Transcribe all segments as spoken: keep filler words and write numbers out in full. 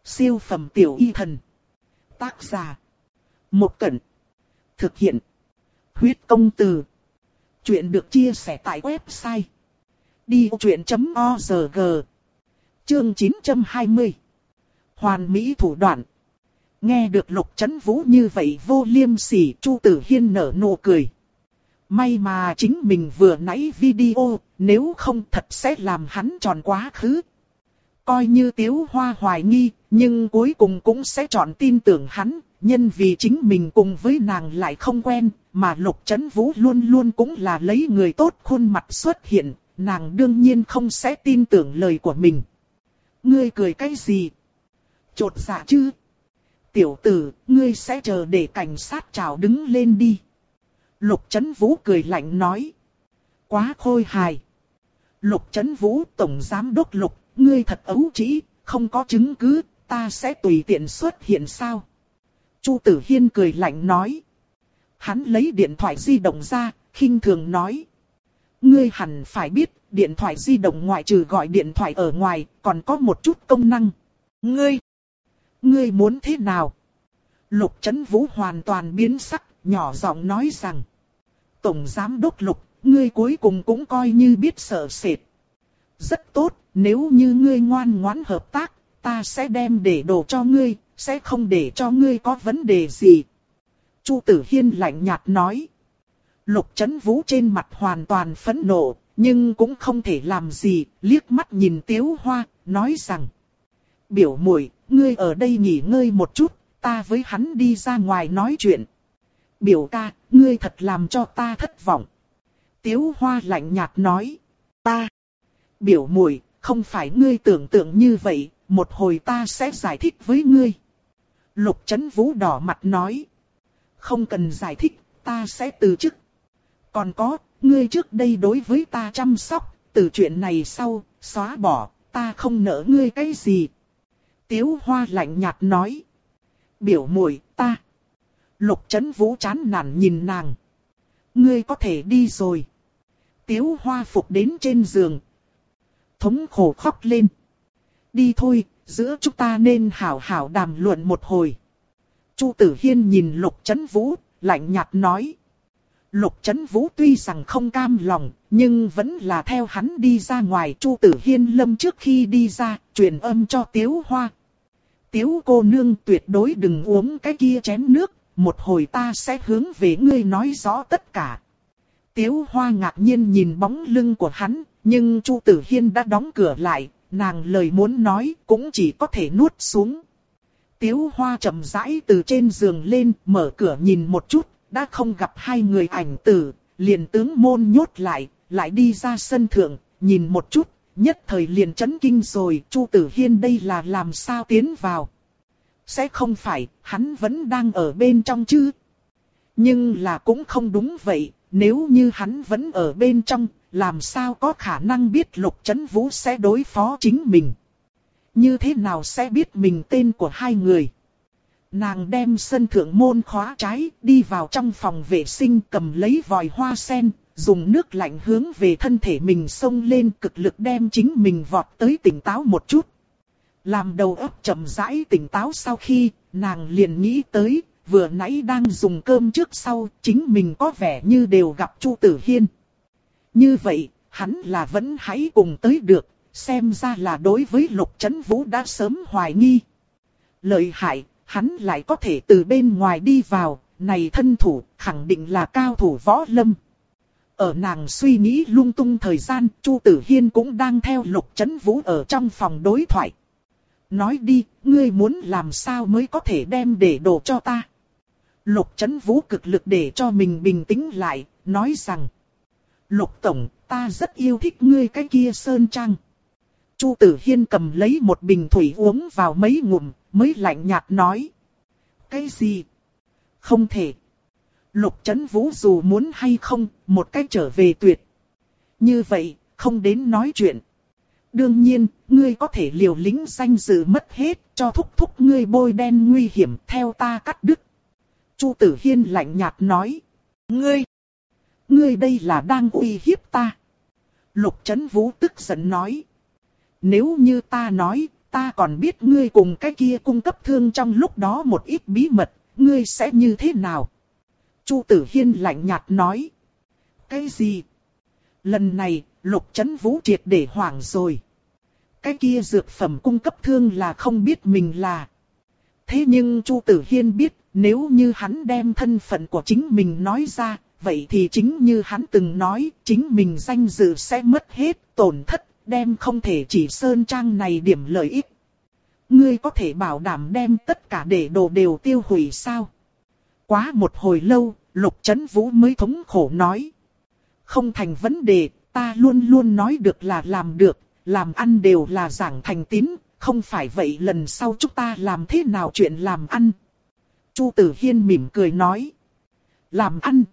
Siêu phẩm tiểu y thần. Tác giả. Một Cẩn. Thực hiện. Huyết công từ. Chuyện được chia sẻ tại website đi vô chuyện chấm org. Chương chín trăm hai mươi. Hoàn mỹ thủ đoạn. Nghe được Lục Chấn Vũ như vậy vô liêm sỉ, Chu Tử Hiên nở nụ cười. May mà chính mình vừa nãy video, nếu không thật sẽ làm hắn tròn quá khứ. Coi như Tiếu Hoa hoài nghi, nhưng cuối cùng cũng sẽ chọn tin tưởng hắn, nhân vì chính mình cùng với nàng lại không quen, mà Lục Chấn Vũ luôn luôn cũng là lấy người tốt khuôn mặt xuất hiện, nàng đương nhiên không sẽ tin tưởng lời của mình. Ngươi cười cái gì? Chột dạ chứ? Tiểu tử, ngươi sẽ chờ để cảnh sát chào đứng lên đi. Lục Chấn Vũ cười lạnh nói. Quá khôi hài. Lục Chấn Vũ, tổng giám đốc Lục, ngươi thật ấu trĩ, không có chứng cứ, ta sẽ tùy tiện xuất hiện sao? Chu Tử Hiên cười lạnh nói. Hắn lấy điện thoại di động ra, khinh thường nói. Ngươi hẳn phải biết, điện thoại di động ngoại trừ gọi điện thoại ở ngoài, còn có một chút công năng. Ngươi, ngươi muốn thế nào? Lục Chấn Vũ hoàn toàn biến sắc, nhỏ giọng nói rằng. Tổng giám đốc Lục, ngươi cuối cùng cũng coi như biết sợ sệt. Rất tốt, nếu như ngươi ngoan ngoãn hợp tác, ta sẽ đem để đồ cho ngươi, sẽ không để cho ngươi có vấn đề gì. Chu Tử Hiên lạnh nhạt nói. Lục Chấn Vũ trên mặt hoàn toàn phẫn nộ, nhưng cũng không thể làm gì, liếc mắt nhìn Tiếu Hoa, nói rằng. Biểu muội, ngươi ở đây nghỉ ngơi một chút, ta với hắn đi ra ngoài nói chuyện. Biểu ca, ngươi thật làm cho ta thất vọng. Tiếu Hoa lạnh nhạt nói. Ta, biểu muội, không phải ngươi tưởng tượng như vậy, một hồi ta sẽ giải thích với ngươi. Lục Chấn Vũ đỏ mặt nói. Không cần giải thích, ta sẽ từ chức. Còn có, ngươi trước đây đối với ta chăm sóc, từ chuyện này sau, xóa bỏ, ta không nợ ngươi cái gì. Tiếu Hoa lạnh nhạt nói. Biểu muội, ta. Lục Chấn Vũ chán nản nhìn nàng. Ngươi có thể đi rồi. Tiếu Hoa phục đến trên giường. Thống khổ khóc lên. Đi thôi, giữa chúng ta nên hảo hảo đàm luận một hồi. Chu Tử Hiên nhìn Lục Chấn Vũ, lạnh nhạt nói. Lục Chấn Vũ tuy rằng không cam lòng, nhưng vẫn là theo hắn đi ra ngoài. Chu Tử Hiên lâm trước khi đi ra, truyền âm cho Tiếu Hoa. Tiếu cô nương tuyệt đối đừng uống cái kia chén nước, một hồi ta sẽ hướng về ngươi nói rõ tất cả. Tiếu Hoa ngạc nhiên nhìn bóng lưng của hắn, nhưng Chu Tử Hiên đã đóng cửa lại, nàng lời muốn nói cũng chỉ có thể nuốt xuống. Tiếu Hoa chậm rãi từ trên giường lên, mở cửa nhìn một chút, đã không gặp hai người ảnh tử, liền tướng môn nhốt lại, lại đi ra sân thượng, nhìn một chút, nhất thời liền chấn kinh rồi. Chu Tử Hiên đây là làm sao tiến vào? Sẽ không phải, hắn vẫn đang ở bên trong chứ? Nhưng là cũng không đúng vậy, nếu như hắn vẫn ở bên trong, làm sao có khả năng biết Lục Chấn Vũ sẽ đối phó chính mình? Như thế nào sẽ biết mình tên của hai người? Nàng đem sân thượng môn khóa trái, đi vào trong phòng vệ sinh, cầm lấy vòi hoa sen, dùng nước lạnh hướng về thân thể mình xông lên, cực lực đem chính mình vọt tới tỉnh táo một chút. Làm đầu óc chậm rãi tỉnh táo sau khi, nàng liền nghĩ tới, vừa nãy đang dùng cơm trước sau, chính mình có vẻ như đều gặp Chu Tử Hiên. Như vậy, hắn là vẫn hãy cùng tới được, xem ra là đối với Lục Chấn Vũ đã sớm hoài nghi. Lợi hại, hắn lại có thể từ bên ngoài đi vào, này thân thủ, khẳng định là cao thủ võ lâm. Ở nàng suy nghĩ lung tung thời gian, Chu Tử Hiên cũng đang theo Lục Chấn Vũ ở trong phòng đối thoại. Nói đi, ngươi muốn làm sao mới có thể đem để đồ cho ta? Lục Chấn Vũ cực lực để cho mình bình tĩnh lại, nói rằng. Lục Tổng, ta rất yêu thích ngươi cái kia sơn trang. Chu Tử Hiên cầm lấy một bình thủy uống vào mấy ngụm, mới lạnh nhạt nói. Cái gì? Không thể. Lục Chấn Vũ dù muốn hay không, một cách trở về tuyệt. Như vậy, không đến nói chuyện. Đương nhiên, ngươi có thể liều lĩnh danh dự mất hết, cho thúc thúc ngươi bôi đen nguy hiểm theo ta cắt đứt. Chu Tử Hiên lạnh nhạt nói. Ngươi, ngươi đây là đang uy hiếp ta. Lục Chấn Vũ tức giận nói. Nếu như ta nói, ta còn biết ngươi cùng cái kia cung cấp thương trong lúc đó một ít bí mật, ngươi sẽ như thế nào? Chu Tử Hiên lạnh nhạt nói. Cái gì? Lần này, Lục Chấn Vũ triệt để hoảng rồi. Cái kia dược phẩm cung cấp thương là không biết mình là. Thế nhưng Chu Tử Hiên biết, nếu như hắn đem thân phận của chính mình nói ra, vậy thì chính như hắn từng nói, chính mình danh dự sẽ mất hết, tổn thất, đem không thể chỉ Sơn Trang này điểm lợi ích. Ngươi có thể bảo đảm đem tất cả để đồ đều tiêu hủy sao? Quá một hồi lâu, Lục Chấn Vũ mới thống khổ nói. Không thành vấn đề, ta luôn luôn nói được là làm được, làm ăn đều là giảng thành tín, không phải vậy lần sau chúng ta làm thế nào chuyện làm ăn? Chu Tử Hiên mỉm cười nói. Làm ăn?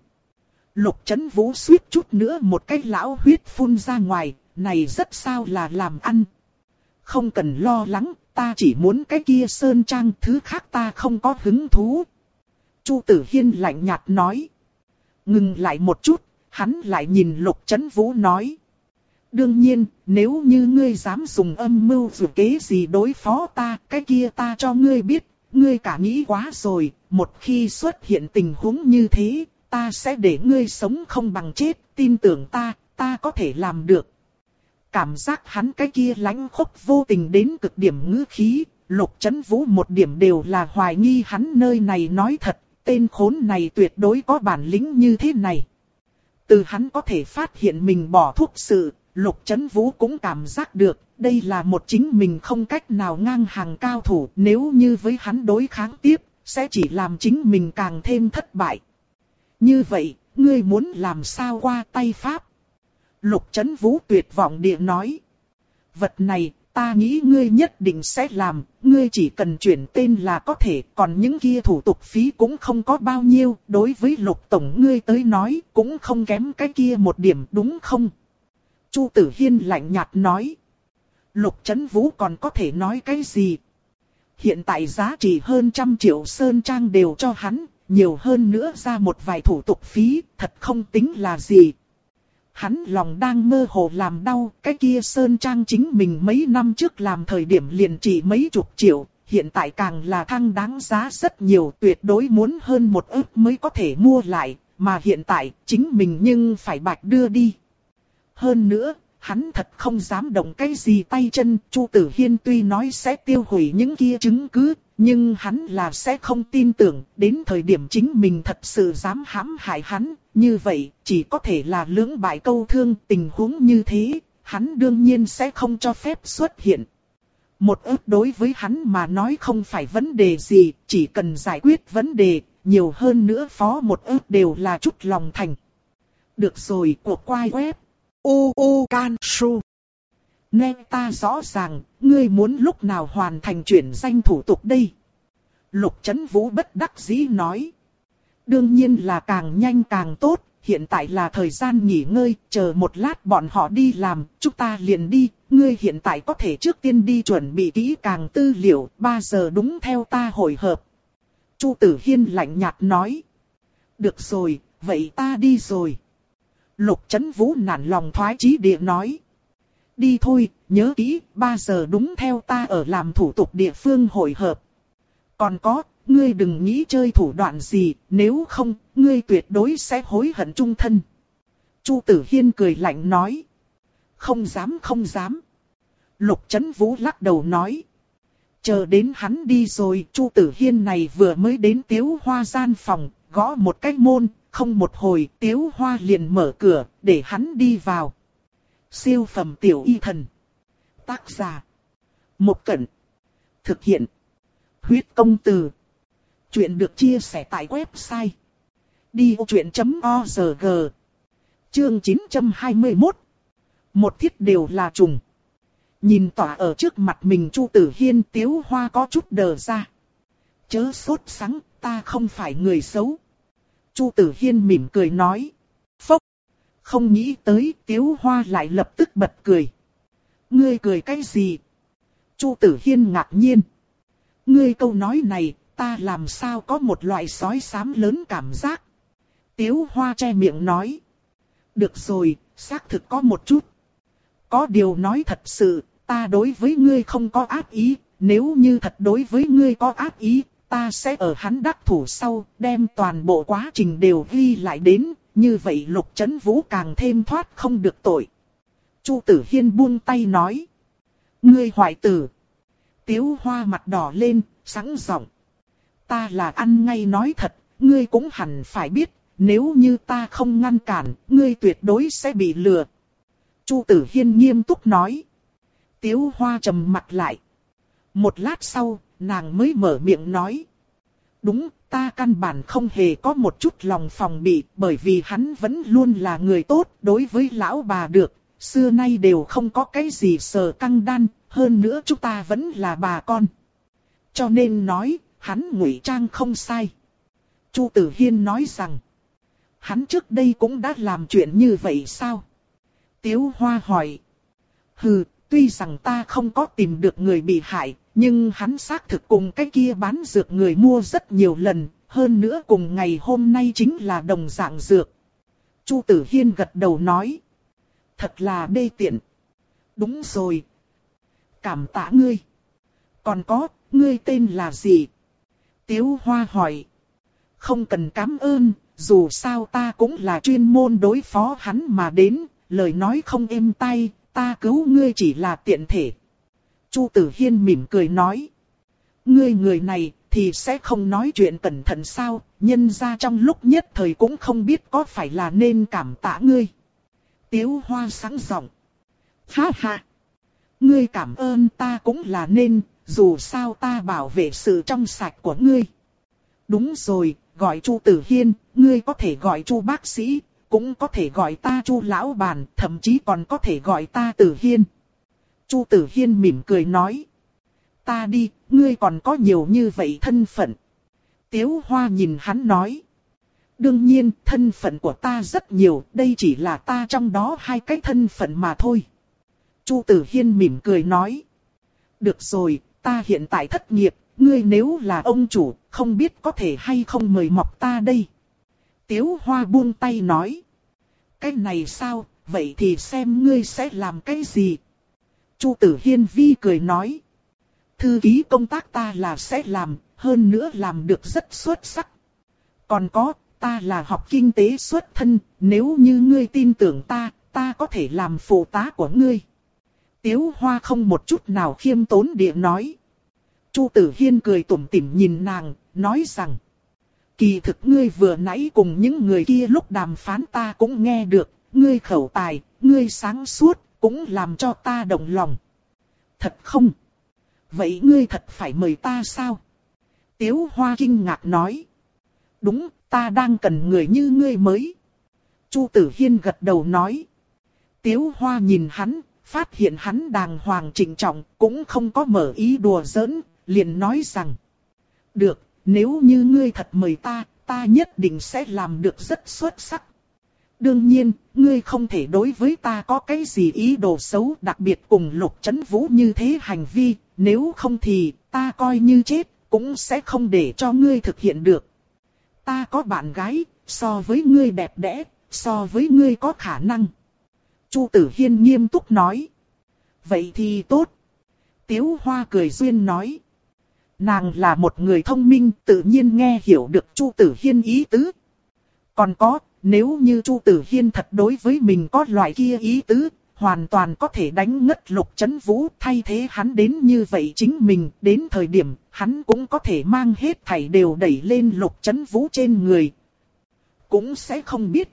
Lục Chấn Vũ suýt chút nữa một cái lão huyết phun ra ngoài, này rất sao là làm ăn. Không cần lo lắng, ta chỉ muốn cái kia Sơn Trang, thứ khác ta không có hứng thú. Chu Tử Hiên lạnh nhạt nói. Ngừng lại một chút, hắn lại nhìn Lục Chấn Vũ nói. Đương nhiên, nếu như ngươi dám dùng âm mưu dù kế gì đối phó ta, cái kia ta cho ngươi biết, ngươi cả nghĩ quá rồi, một khi xuất hiện tình huống như thế, ta sẽ để ngươi sống không bằng chết, tin tưởng ta, ta có thể làm được. Cảm giác hắn cái kia lãnh khốc vô tình đến cực điểm ngữ khí, Lục Chấn Vũ một điểm đều là hoài nghi hắn nơi này nói thật, tên khốn này tuyệt đối có bản lĩnh như thế này. Từ hắn có thể phát hiện mình bỏ thuốc sự, Lục Chấn Vũ cũng cảm giác được, đây là một chính mình không cách nào ngang hàng cao thủ, nếu như với hắn đối kháng tiếp, sẽ chỉ làm chính mình càng thêm thất bại. Như vậy, ngươi muốn làm sao qua tay pháp? Lục Chấn Vũ tuyệt vọng địa nói. Vật này, ta nghĩ ngươi nhất định sẽ làm, ngươi chỉ cần chuyển tên là có thể, còn những kia thủ tục phí cũng không có bao nhiêu, đối với Lục Tổng ngươi tới nói, cũng không kém cái kia một điểm đúng không? Chu Tử Hiên lạnh nhạt nói. Lục Chấn Vũ còn có thể nói cái gì? Hiện tại giá trị hơn trăm triệu Sơn Trang đều cho hắn, nhiều hơn nữa ra một vài thủ tục phí, thật không tính là gì. Hắn lòng đang mơ hồ làm đau, cái kia Sơn Trang chính mình mấy năm trước làm thời điểm liền chỉ mấy chục triệu, hiện tại càng là thăng đáng giá rất nhiều, tuyệt đối muốn hơn một ức mới có thể mua lại, mà hiện tại chính mình nhưng phải bạch đưa đi. Hơn nữa, hắn thật không dám động cái gì tay chân, Chu Tử Hiên tuy nói sẽ tiêu hủy những kia chứng cứ, nhưng hắn là sẽ không tin tưởng, đến thời điểm chính mình thật sự dám hãm hại hắn, như vậy chỉ có thể là lưỡng bại câu thương, tình huống như thế, hắn đương nhiên sẽ không cho phép xuất hiện. Một ức đối với hắn mà nói không phải vấn đề gì, chỉ cần giải quyết vấn đề, nhiều hơn nữa phó một ức đều là chút lòng thành. Được rồi, cuộc quay web. U U Can Su. Nghe ta rõ ràng, ngươi muốn lúc nào hoàn thành chuyển danh thủ tục đây? Lục Chấn Vũ bất đắc dĩ nói. Đương nhiên là càng nhanh càng tốt, hiện tại là thời gian nghỉ ngơi, chờ một lát bọn họ đi làm, chúng ta liền đi, ngươi hiện tại có thể trước tiên đi chuẩn bị kỹ càng tư liệu, ba giờ đúng theo ta hội hợp. Chu Tử Hiên lạnh nhạt nói. Được rồi, vậy ta đi rồi. Lục Chấn Vũ nản lòng thoái chí địa nói. Đi thôi, nhớ kỹ, ba giờ đúng theo ta ở làm thủ tục địa phương hội hợp. Còn có, ngươi đừng nghĩ chơi thủ đoạn gì, nếu không, ngươi tuyệt đối sẽ hối hận chung thân. Chu Tử Hiên cười lạnh nói. Không dám không dám. Lục Chấn Vũ lắc đầu nói. Chờ đến hắn đi rồi, Chu Tử Hiên này vừa mới đến Tiếu Hoa gian phòng, gõ một cái môn, không một hồi Tiếu Hoa liền mở cửa, để hắn đi vào. Siêu phẩm tiểu y thần. Tác giả. Một Cẩn. Thực hiện. Huyết công từ. Chuyện được chia sẻ tại website. đi ô chuyện chấm org. Chương chín trăm hai mươi mốt. Một thiết đều là trùng. Nhìn tỏa ở trước mặt mình Chu Tử Hiên, Tiếu Hoa có chút đờ ra. Chớ sốt sắng, ta không phải người xấu. Chu Tử Hiên mỉm cười nói. Phốc. Không nghĩ tới Tiếu Hoa lại lập tức bật cười. Ngươi cười cái gì? Chu Tử Hiên ngạc nhiên. Ngươi câu nói này, ta làm sao có một loại sói xám lớn cảm giác. Tiếu Hoa che miệng nói. Được rồi, xác thực có một chút. Có điều nói thật sự, ta đối với ngươi không có ác ý, nếu như thật đối với ngươi có ác ý, ta sẽ ở hắn đắc thủ sau, đem toàn bộ quá trình đều ghi lại đến, như vậy Lục Chấn Vũ càng thêm thoát không được tội. Chu Tử Hiên buông tay nói. Ngươi hoại tử. Tiếu Hoa mặt đỏ lên, sẵn giọng. Ta là ăn ngay nói thật, ngươi cũng hẳn phải biết, nếu như ta không ngăn cản, ngươi tuyệt đối sẽ bị lừa. Chu Tử Hiên nghiêm túc nói. Tiếu Hoa trầm mặt lại. Một lát sau, nàng mới mở miệng nói. Đúng, ta căn bản không hề có một chút lòng phòng bị, bởi vì hắn vẫn luôn là người tốt, đối với lão bà được, xưa nay đều không có cái gì sờ căng đan, hơn nữa chúng ta vẫn là bà con. Cho nên nói, hắn ngụy trang không sai. Chu Tử Hiên nói rằng, hắn trước đây cũng đã làm chuyện như vậy sao? Tiếu Hoa hỏi. Hừ, tuy rằng ta không có tìm được người bị hại, nhưng hắn xác thực cùng cái kia bán dược người mua rất nhiều lần, hơn nữa cùng ngày hôm nay chính là đồng dạng dược. Chu Tử Hiên gật đầu nói. Thật là đê tiện. Đúng rồi. Cảm tạ ngươi. Còn có, ngươi tên là gì? Tiếu Hoa hỏi. Không cần cảm ơn, dù sao ta cũng là chuyên môn đối phó hắn mà đến, lời nói không êm tai, ta cứu ngươi chỉ là tiện thể. Chu Tử Hiên mỉm cười nói. Ngươi người này thì sẽ không nói chuyện cẩn thận sao, nhân ra trong lúc nhất thời cũng không biết có phải là nên cảm tạ ngươi. Tiếu Hoa sáng giọng. Ha ha. Ngươi cảm ơn ta cũng là nên, dù sao ta bảo vệ sự trong sạch của ngươi. Đúng rồi, gọi Chu Tử Hiên, ngươi có thể gọi Chu bác sĩ, cũng có thể gọi ta Chu lão bản, thậm chí còn có thể gọi ta Tử Hiên. Chu Tử Hiên mỉm cười nói. Ta đi, ngươi còn có nhiều như vậy thân phận. Tiếu Hoa nhìn hắn nói. Đương nhiên, thân phận của ta rất nhiều, đây chỉ là ta trong đó hai cái thân phận mà thôi. Chu Tử Hiên mỉm cười nói. Được rồi, ta hiện tại thất nghiệp, ngươi nếu là ông chủ, không biết có thể hay không mời mọc ta đây. Tiếu Hoa buông tay nói. Cái này sao, vậy thì xem ngươi sẽ làm cái gì. Chu Tử Hiên vi cười nói. Thư ký công tác ta là sẽ làm, hơn nữa làm được rất xuất sắc. Còn có, ta là học kinh tế xuất thân, nếu như ngươi tin tưởng ta, ta có thể làm phụ tá của ngươi. Tiếu Hoa không một chút nào khiêm tốn địa nói. Chu Tử Hiên cười tủm tỉm nhìn nàng, nói rằng. Kỳ thực ngươi vừa nãy cùng những người kia lúc đàm phán ta cũng nghe được, ngươi khẩu tài, ngươi sáng suốt, cũng làm cho ta động lòng. Thật không? Vậy ngươi thật phải mời ta sao? Tiếu Hoa kinh ngạc nói. Đúng, ta đang cần người như ngươi mới. Chu Tử Hiên gật đầu nói. Tiếu Hoa nhìn hắn, phát hiện hắn đàng hoàng trịnh trọng, cũng không có mở ý đùa giỡn, liền nói rằng. Được, nếu như ngươi thật mời ta, ta nhất định sẽ làm được rất xuất sắc. Đương nhiên, ngươi không thể đối với ta có cái gì ý đồ xấu, đặc biệt cùng Lục Chấn Vũ như thế hành vi, nếu không thì ta coi như chết, cũng sẽ không để cho ngươi thực hiện được. Ta có bạn gái, so với ngươi đẹp đẽ, so với ngươi có khả năng. Chu Tử Hiên nghiêm túc nói. Vậy thì tốt. Tiếu Hoa cười duyên nói. Nàng là một người thông minh, tự nhiên nghe hiểu được Chu Tử Hiên ý tứ. Còn có, nếu như Chu Tử Hiên thật đối với mình có loại kia ý tứ, hoàn toàn có thể đánh ngất Lục Chấn Vũ, thay thế hắn đến như vậy chính mình, đến thời điểm hắn cũng có thể mang hết thảy đều đẩy lên Lục Chấn Vũ trên người. Cũng sẽ không biết.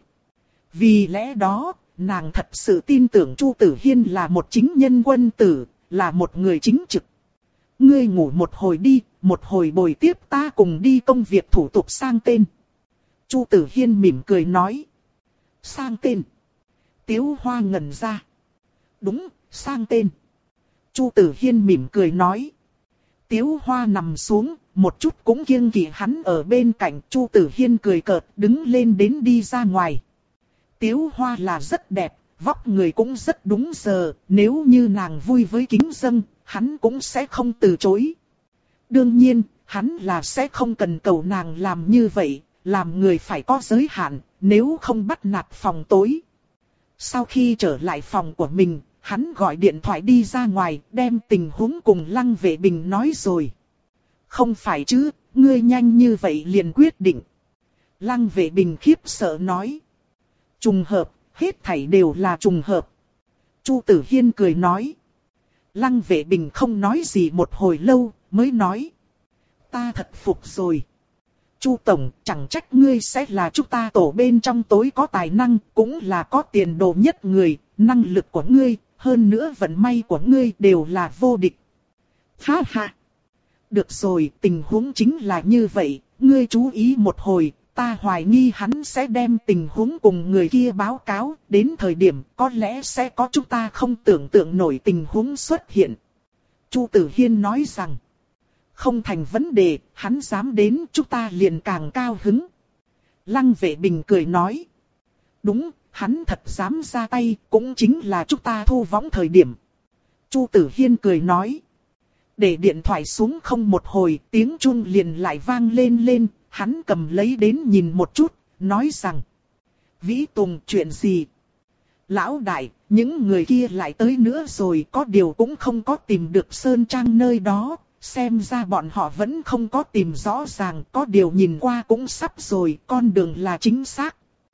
Vì lẽ đó, nàng thật sự tin tưởng Chu Tử Hiên là một chính nhân quân tử, là một người chính trực. Ngươi ngủ một hồi đi, một hồi bồi tiếp ta cùng đi công việc thủ tục sang tên. Chu Tử Hiên mỉm cười nói. Sang tên. Tiếu Hoa ngẩn ra. Đúng, sang tên. Chu Tử Hiên mỉm cười nói. Tiếu Hoa nằm xuống, một chút cũng kiêng kỵ hắn ở bên cạnh. Chu Tử Hiên cười cợt, đứng lên đến đi ra ngoài. Tiếu Hoa là rất đẹp, vóc người cũng rất đúng giờ. Nếu như nàng vui với kính dâng, hắn cũng sẽ không từ chối. Đương nhiên, hắn là sẽ không cần cầu nàng làm như vậy. Làm người phải có giới hạn, nếu không bắt nạt phòng tối. Sau khi trở lại phòng của mình, hắn gọi điện thoại đi ra ngoài, đem tình huống cùng Lăng Vệ Bình nói rồi. Không phải chứ, ngươi nhanh như vậy liền quyết định. Lăng Vệ Bình khiếp sợ nói. Trùng hợp, hết thảy đều là trùng hợp. Chu Tử Hiên cười nói. Lăng Vệ Bình không nói gì một hồi lâu, mới nói. Ta thật phục rồi. Chu Tổng, chẳng trách ngươi sẽ là chúng ta tổ bên trong tối có tài năng, cũng là có tiền đồ nhất người, năng lực của ngươi, hơn nữa vận may của ngươi đều là vô địch. Ha ha. Được rồi, tình huống chính là như vậy, ngươi chú ý một hồi, ta hoài nghi hắn sẽ đem tình huống cùng người kia báo cáo, đến thời điểm có lẽ sẽ có chúng ta không tưởng tượng nổi tình huống xuất hiện. Chu Tử Hiên nói rằng, không thành vấn đề, hắn dám đến chúng ta liền càng cao hứng. Lăng Vệ Bình cười nói, đúng, hắn thật dám ra tay, cũng chính là chúng ta thu võng thời điểm. Chu Tử Hiên cười nói, để điện thoại xuống không một hồi, tiếng chuông liền lại vang lên lên, hắn cầm lấy đến nhìn một chút, nói rằng, Vĩ Tùng, chuyện gì? Lão đại, những người kia lại tới nữa rồi, có điều cũng không có tìm được Sơn Trang nơi đó, xem ra bọn họ vẫn không có tìm rõ ràng, có điều nhìn qua cũng sắp rồi, con đường là chính xác.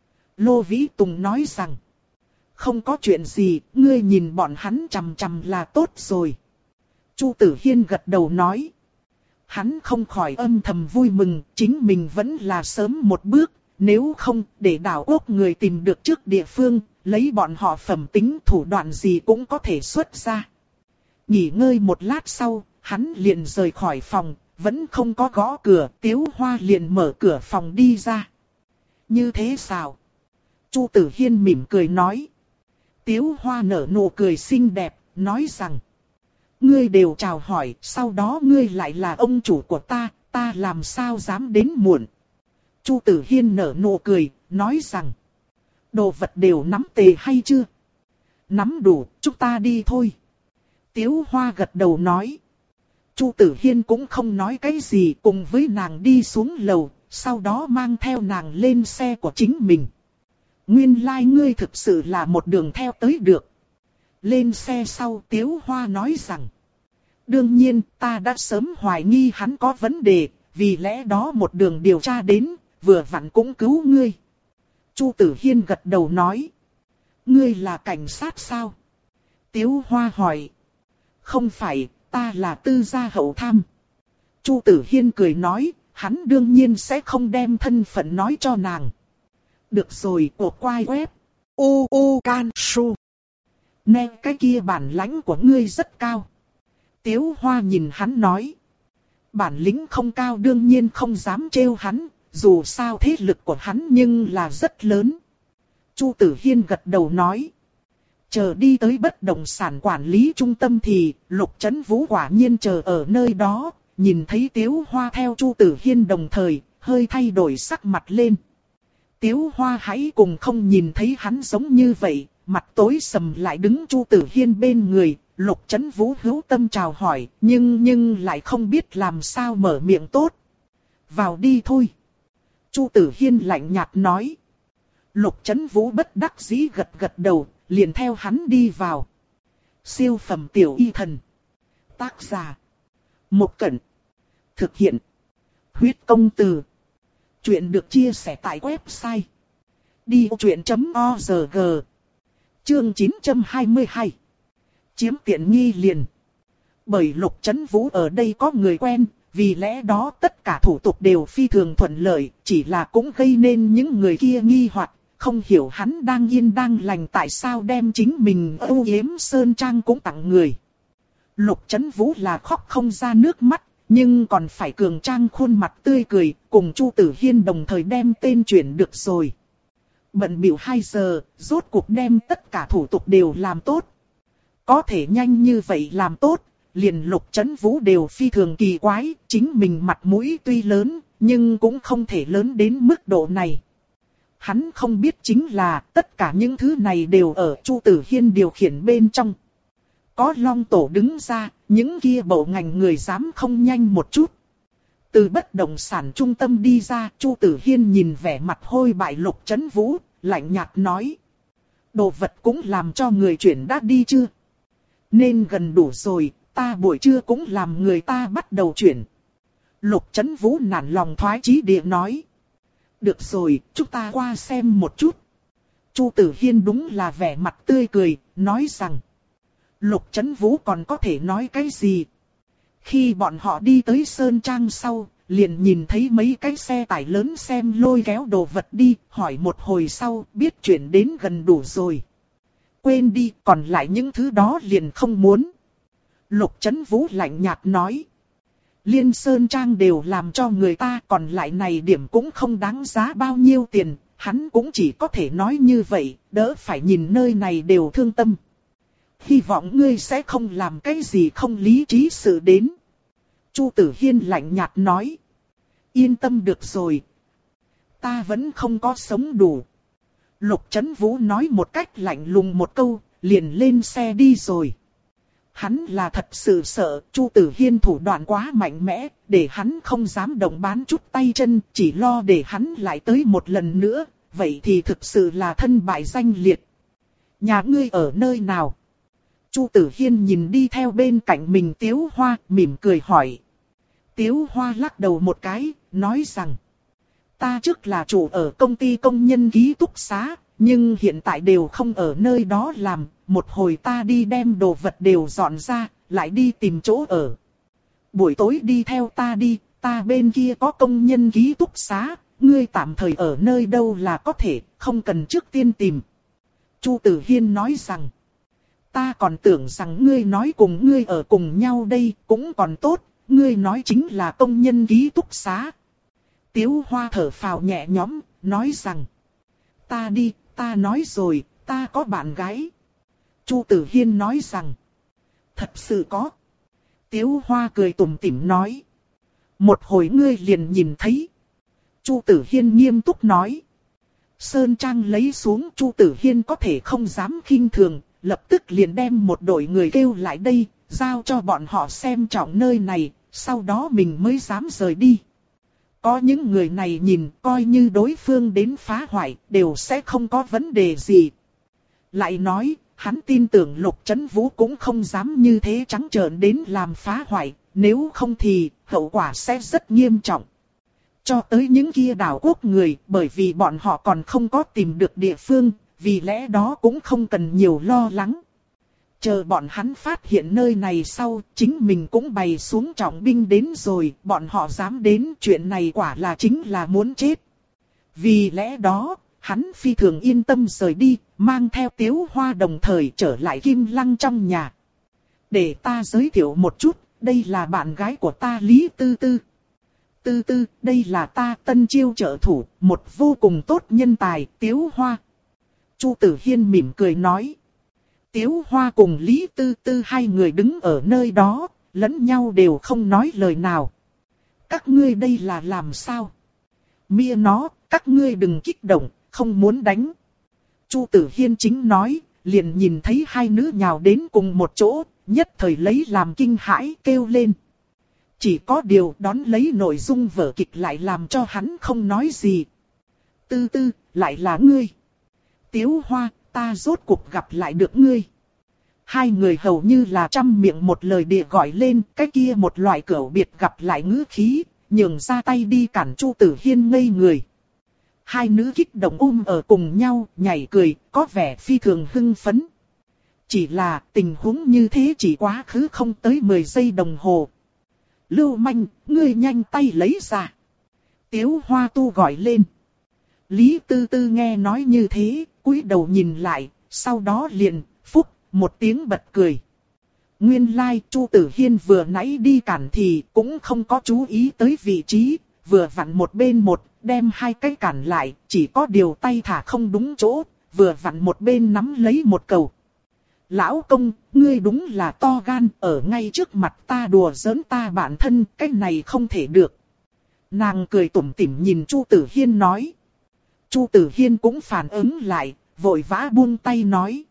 Lô Vĩ Tùng nói rằng, không có chuyện gì, ngươi nhìn bọn hắn chằm chằm là tốt rồi. Chu Tử Hiên gật đầu nói. Hắn không khỏi âm thầm vui mừng, chính mình vẫn là sớm một bước, nếu không để đảo quốc người tìm được trước địa phương, lấy bọn họ phẩm tính thủ đoạn gì cũng có thể xuất ra. Nghỉ ngơi một lát sau, hắn liền rời khỏi phòng, vẫn không có gõ cửa, Tiếu Hoa liền mở cửa phòng đi ra. Như thế sao? Chu Tử Hiên mỉm cười nói. Tiếu Hoa nở nụ cười xinh đẹp, nói rằng, ngươi đều chào hỏi, sau đó ngươi lại là ông chủ của ta, ta làm sao dám đến muộn. Chu Tử Hiên nở nụ cười, nói rằng, đồ vật đều nắm tề hay chưa? Nắm đủ, chúng ta đi thôi. Tiếu Hoa gật đầu nói. Chu Tử Hiên cũng không nói cái gì, cùng với nàng đi xuống lầu, sau đó mang theo nàng lên xe của chính mình. Nguyên lai like ngươi thực sự là một đường theo tới được. Lên xe sau, Tiếu Hoa nói rằng, đương nhiên ta đã sớm hoài nghi hắn có vấn đề, vì lẽ đó một đường điều tra đến, vừa vặn cũng cứu ngươi. Chu Tử Hiên gật đầu nói, ngươi là cảnh sát sao? Tiếu Hoa hỏi, không phải, ta là tư gia hậu tham. Chu Tử Hiên cười nói, hắn đương nhiên sẽ không đem thân phận nói cho nàng. Được rồi, của quai web. U U Can Su. Nè, cái kia bản lãnh của ngươi rất cao. Tiếu Hoa nhìn hắn nói. Bản lĩnh không cao đương nhiên không dám trêu hắn, dù sao thế lực của hắn nhưng là rất lớn. Chu Tử Hiên gật đầu nói. Chờ đi tới bất động sản quản lý trung tâm thì Lục Chấn Vũ quả nhiên chờ ở nơi đó, nhìn thấy Tiếu Hoa theo Chu Tử Hiên đồng thời, hơi thay đổi sắc mặt lên. Tiếu Hoa hãy cùng không nhìn thấy hắn giống như vậy, mặt tối sầm lại đứng Chu Tử Hiên bên người, Lục Chấn Vũ hữu tâm chào hỏi, nhưng nhưng lại không biết làm sao mở miệng tốt. Vào đi thôi. Chu Tử Hiên lạnh nhạt nói. Lục Chấn Vũ bất đắc dĩ gật gật đầu, liền theo hắn đi vào. Siêu phẩm tiểu y thần. Tác giả. Một Cẩn. Thực hiện. Huyết công từ. Chuyện được chia sẻ tại website. đi ô chuyện chấm o rờ giê. Chương chín trăm hai mươi hai. Chiếm tiện nghi liền. Bởi Lục Chấn Vũ ở đây có người quen, vì lẽ đó tất cả thủ tục đều phi thường thuận lợi, chỉ là cũng gây nên những người kia nghi hoặc, không hiểu hắn đang yên đang lành tại sao đem chính mình âu yếm Sơn Trang cũng tặng người. Lục Chấn Vũ là khóc không ra nước mắt, nhưng còn phải cường trang khuôn mặt tươi cười, cùng Chu Tử Hiên đồng thời đem tên chuyển được rồi. Bận bịu hai giờ, rốt cuộc đem tất cả thủ tục đều làm tốt. Có thể nhanh như vậy làm tốt, liền Lục Chấn Vũ đều phi thường kỳ quái, chính mình mặt mũi tuy lớn, nhưng cũng không thể lớn đến mức độ này. Hắn không biết chính là tất cả những thứ này đều ở Chu Tử Hiên điều khiển bên trong. Có Long Tổ đứng ra, những kia bộ ngành người dám không nhanh một chút. Từ bất động sản trung tâm đi ra, Chu Tử Hiên nhìn vẻ mặt hôi bại Lục Chấn Vũ, lạnh nhạt nói. Đồ vật cũng làm cho người chuyển đã đi chưa? Nên gần đủ rồi, ta buổi trưa cũng làm người ta bắt đầu chuyển. Lục Chấn Vũ nản lòng thoái chí địa nói. Được rồi, chúng ta qua xem một chút. Chu Tử Hiên đúng là vẻ mặt tươi cười, nói rằng. Lục Chấn Vũ còn có thể nói cái gì? Khi bọn họ đi tới Sơn Trang sau, liền nhìn thấy mấy cái xe tải lớn xem lôi kéo đồ vật đi, hỏi một hồi sau, biết chuyển đến gần đủ rồi. Quên đi, còn lại những thứ đó liền không muốn. Lục Chấn Vũ lạnh nhạt nói. Liên Sơn Trang đều làm cho người ta, còn lại này điểm cũng không đáng giá bao nhiêu tiền, hắn cũng chỉ có thể nói như vậy, đỡ phải nhìn nơi này đều thương tâm. Hy vọng ngươi sẽ không làm cái gì không lý trí sự đến. Chu Tử Hiên lạnh nhạt nói. Yên tâm được rồi. Ta vẫn không có sống đủ. Lục Chấn Vũ nói một cách lạnh lùng một câu, liền lên xe đi rồi. Hắn là thật sự sợ Chu Tử Hiên thủ đoạn quá mạnh mẽ, để hắn không dám động bán chút tay chân, chỉ lo để hắn lại tới một lần nữa, vậy thì thực sự là thân bại danh liệt. Nhà ngươi ở nơi nào? Chu Tử Hiên nhìn đi theo bên cạnh mình Tiếu Hoa, mỉm cười hỏi. Tiếu Hoa lắc đầu một cái, nói rằng. Ta trước là chủ ở công ty công nhân ký túc xá, nhưng hiện tại đều không ở nơi đó làm. Một hồi ta đi đem đồ vật đều dọn ra, lại đi tìm chỗ ở. Buổi tối đi theo ta đi, ta bên kia có công nhân ký túc xá, ngươi tạm thời ở nơi đâu là có thể, không cần trước tiên tìm. Chu Tử Hiên nói rằng. Ta còn tưởng rằng ngươi nói cùng ngươi ở cùng nhau đây, cũng còn tốt, ngươi nói chính là công nhân ký túc xá. Tiếu Hoa thở phào nhẹ nhõm, nói rằng. Ta đi, ta nói rồi, ta có bạn gái. Chu Tử Hiên nói rằng. Thật sự có. Tiếu Hoa cười tủm tỉm nói. Một hồi ngươi liền nhìn thấy. Chu Tử Hiên nghiêm túc nói. Sơn Trang lấy xuống Chu Tử Hiên có thể không dám khinh thường, lập tức liền đem một đội người kêu lại đây, giao cho bọn họ xem trọng nơi này, sau đó mình mới dám rời đi. Có những người này nhìn coi như đối phương đến phá hoại, đều sẽ không có vấn đề gì. Lại nói, hắn tin tưởng Lục Chấn Vũ cũng không dám như thế trắng trợn đến làm phá hoại, nếu không thì hậu quả sẽ rất nghiêm trọng. Cho tới những kia đảo quốc người, bởi vì bọn họ còn không có tìm được địa phương, vì lẽ đó cũng không cần nhiều lo lắng. Chờ bọn hắn phát hiện nơi này sau, chính mình cũng bày xuống trọng binh đến rồi, bọn họ dám đến, chuyện này quả là chính là muốn chết. Vì lẽ đó, hắn phi thường yên tâm rời đi, mang theo Tiếu Hoa đồng thời trở lại Kim Lăng trong nhà. Để ta giới thiệu một chút, đây là bạn gái của ta Lý Tư Tư. Tư Tư, đây là ta tân chiêu trợ thủ, một vô cùng tốt nhân tài, Tiếu Hoa. Chu Tử Hiên mỉm cười nói. Tiếu Hoa cùng Lý Tư Tư hai người đứng ở nơi đó, lẫn nhau đều không nói lời nào. Các ngươi đây là làm sao? Mia nó, các ngươi đừng kích động, không muốn đánh. Chu Tử Hiên chính nói, liền nhìn thấy hai nữ nhào đến cùng một chỗ, nhất thời lấy làm kinh hãi kêu lên. Chỉ có điều đón lấy nội dung vở kịch lại làm cho hắn không nói gì. Tư Tư, lại là ngươi. Tiếu Hoa, ta rốt cuộc gặp lại được ngươi. Hai người hầu như là trăm miệng một lời địa gọi lên cái kia một loại cửu biệt gặp lại ngữ khí, nhường ra tay đi cản Chu Tử Hiên ngây người. Hai nữ kích động um ở cùng nhau, nhảy cười, có vẻ phi thường hưng phấn. Chỉ là tình huống như thế chỉ quá khứ không tới mười giây đồng hồ. Lưu manh, ngươi nhanh tay lấy ra. Tiếu Hoa tu gọi lên. Lý Tư Tư nghe nói như thế, cúi đầu nhìn lại, sau đó liền, phúc, một tiếng bật cười. Nguyên lai, like, Chu Tử Hiên vừa nãy đi cản thì cũng không có chú ý tới vị trí, vừa vặn một bên một, đem hai cái cản lại, chỉ có điều tay thả không đúng chỗ, vừa vặn một bên nắm lấy một cầu. Lão công, ngươi đúng là to gan, ở ngay trước mặt ta đùa giỡn ta bản thân, cái này không thể được. Nàng cười tủm tỉm nhìn Chu Tử Hiên nói. Chu Tử Hiên cũng phản ứng lại, vội vã buông tay nói.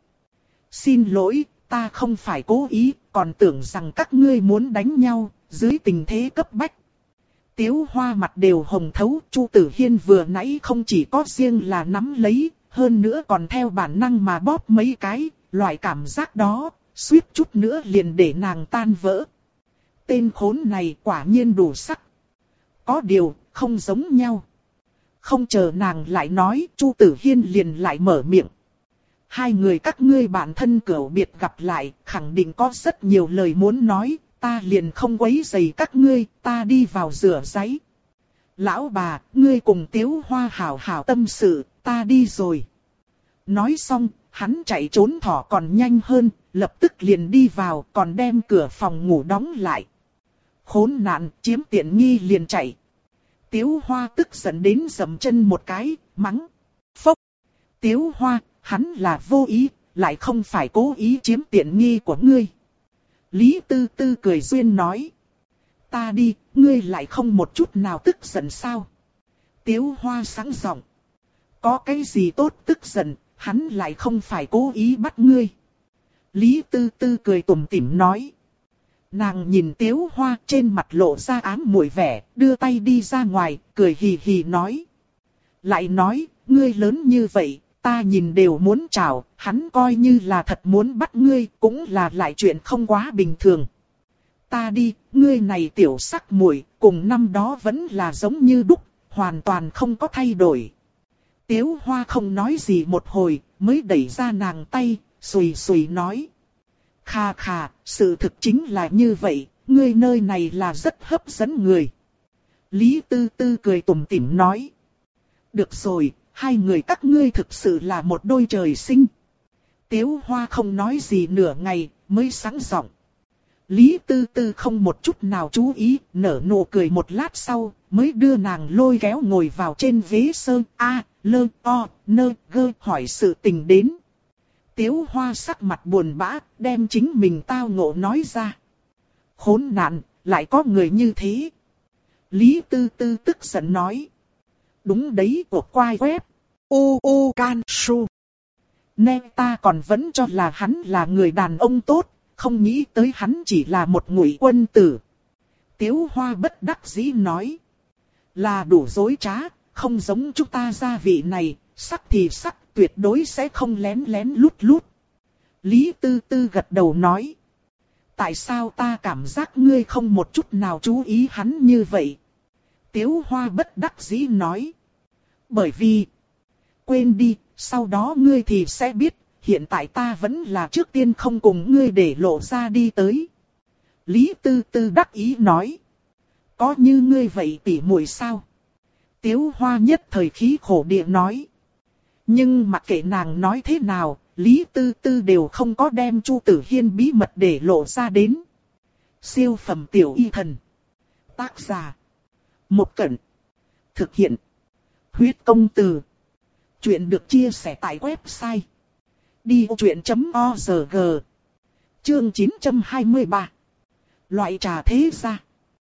Xin lỗi, ta không phải cố ý, còn tưởng rằng các ngươi muốn đánh nhau, dưới tình thế cấp bách. Tiếu Hoa mặt đều hồng thấu, Chu Tử Hiên vừa nãy không chỉ có riêng là nắm lấy, hơn nữa còn theo bản năng mà bóp mấy cái, loại cảm giác đó, suýt chút nữa liền để nàng tan vỡ. Tên khốn này quả nhiên đủ sắc. Có điều, không giống nhau. Không chờ nàng lại nói, Chu Tử Hiên liền lại mở miệng. Hai người các ngươi bạn thân cửu biệt gặp lại, khẳng định có rất nhiều lời muốn nói, ta liền không quấy rầy các ngươi, ta đi vào rửa giấy. Lão bà, ngươi cùng Tiếu Hoa hảo hảo tâm sự, ta đi rồi. Nói xong, hắn chạy trốn thỏ còn nhanh hơn, lập tức liền đi vào, còn đem cửa phòng ngủ đóng lại. Khốn nạn, chiếm tiện nghi liền chạy. Tiếu Hoa tức giận đến giẫm chân một cái, mắng. Phốc. Tiếu Hoa, hắn là vô ý, lại không phải cố ý chiếm tiện nghi của ngươi. Lý Tư Tư cười duyên nói. Ta đi, ngươi lại không một chút nào tức giận sao? Tiếu Hoa sáng giọng. Có cái gì tốt tức giận, hắn lại không phải cố ý bắt ngươi. Lý Tư Tư cười tủm tỉm nói. Nàng nhìn Tiếu Hoa trên mặt lộ ra ám muội vẻ, đưa tay đi ra ngoài, cười hì hì nói. Lại nói, ngươi lớn như vậy, ta nhìn đều muốn chào, hắn coi như là thật muốn bắt ngươi, cũng là lại chuyện không quá bình thường. Ta đi, ngươi này tiểu sắc muội, cùng năm đó vẫn là giống như đúc, hoàn toàn không có thay đổi. Tiếu Hoa không nói gì một hồi, mới đẩy ra nàng tay, xùy xùy nói. Khà khà, sự thực chính là như vậy, ngươi nơi này là rất hấp dẫn người. Lý Tư Tư cười tủm tỉm nói. Được rồi, hai người các ngươi thực sự là một đôi trời sinh. Tiếu Hoa không nói gì nửa ngày, mới sáng giọng. Lý Tư Tư không một chút nào chú ý, nở nụ cười một lát sau, mới đưa nàng lôi kéo ngồi vào trên ghế sơn A, lơ, o, nơ, gơ hỏi sự tình đến. Tiếu Hoa sắc mặt buồn bã, đem chính mình tao ngộ nói ra. Khốn nạn, lại có người như thế. Lý Tư Tư tức giận nói. Đúng đấy, của quai web. U U Can Su. Nên ta còn vẫn cho là hắn là người đàn ông tốt, không nghĩ tới hắn chỉ là một ngụy quân tử. Tiếu Hoa bất đắc dĩ nói. Là đủ dối trá, không giống chúng ta gia vị này, sắc thì sắc, tuyệt đối sẽ không lén lén lút lút. Lý Tư Tư gật đầu nói. Tại sao ta cảm giác ngươi không một chút nào chú ý hắn như vậy? Tiếu Hoa bất đắc dĩ nói. Bởi vì, quên đi, sau đó ngươi thì sẽ biết, hiện tại ta vẫn là trước tiên không cùng ngươi để lộ ra đi tới. Lý Tư Tư đắc ý nói. Có như ngươi vậy tỉ muội sao? Tiếu Hoa nhất thời khí khổ địa nói. Nhưng mặc kệ nàng nói thế nào, Lý Tư Tư đều không có đem Chu Tử Hiên bí mật để lộ ra đến. Siêu phẩm tiểu y thần. Tác giả. Một Cẩn. Thực hiện. Huyết công từ. Chuyện được chia sẻ tại website. đi ô chuyện chấm o rờ giê. Chương chín trăm hai mươi ba. Loại trà thế gia.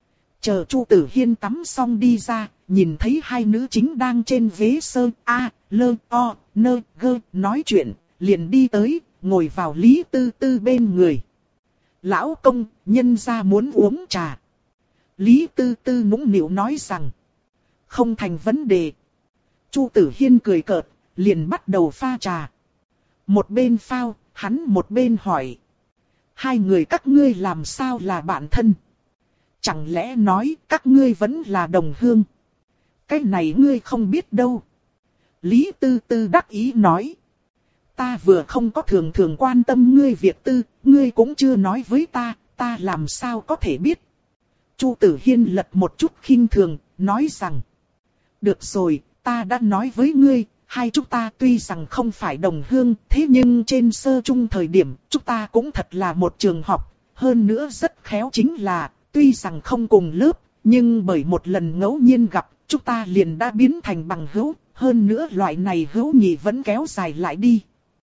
Chờ Chu Tử Hiên tắm xong đi ra, nhìn thấy hai nữ chính đang trên ghế sơn A, lơ, o, nơ, gơ, nói chuyện, liền đi tới, ngồi vào Lý Tư Tư bên người. Lão công, nhân gia muốn uống trà. Lý Tư Tư nũng nịu nói rằng, không thành vấn đề. Chu Tử Hiên cười cợt, liền bắt đầu pha trà. Một bên phao, hắn một bên hỏi. Hai người các ngươi làm sao là bạn thân? Chẳng lẽ nói các ngươi vẫn là đồng hương? Cái này ngươi không biết đâu. Lý Tư Tư đắc ý nói. Ta vừa không có thường thường quan tâm ngươi việc tư, ngươi cũng chưa nói với ta, ta làm sao có thể biết. Chu Tử Hiên lật một chút khinh thường, nói rằng. Được rồi, ta đã nói với ngươi, hai chúng ta tuy rằng không phải đồng hương, thế nhưng trên sơ chung thời điểm, chúng ta cũng thật là một trường học. Hơn nữa rất khéo chính là, tuy rằng không cùng lớp, nhưng bởi một lần ngẫu nhiên gặp, chúng ta liền đã biến thành bằng hữu, hơn nữa loại này hữu nghị vẫn kéo dài lại đi.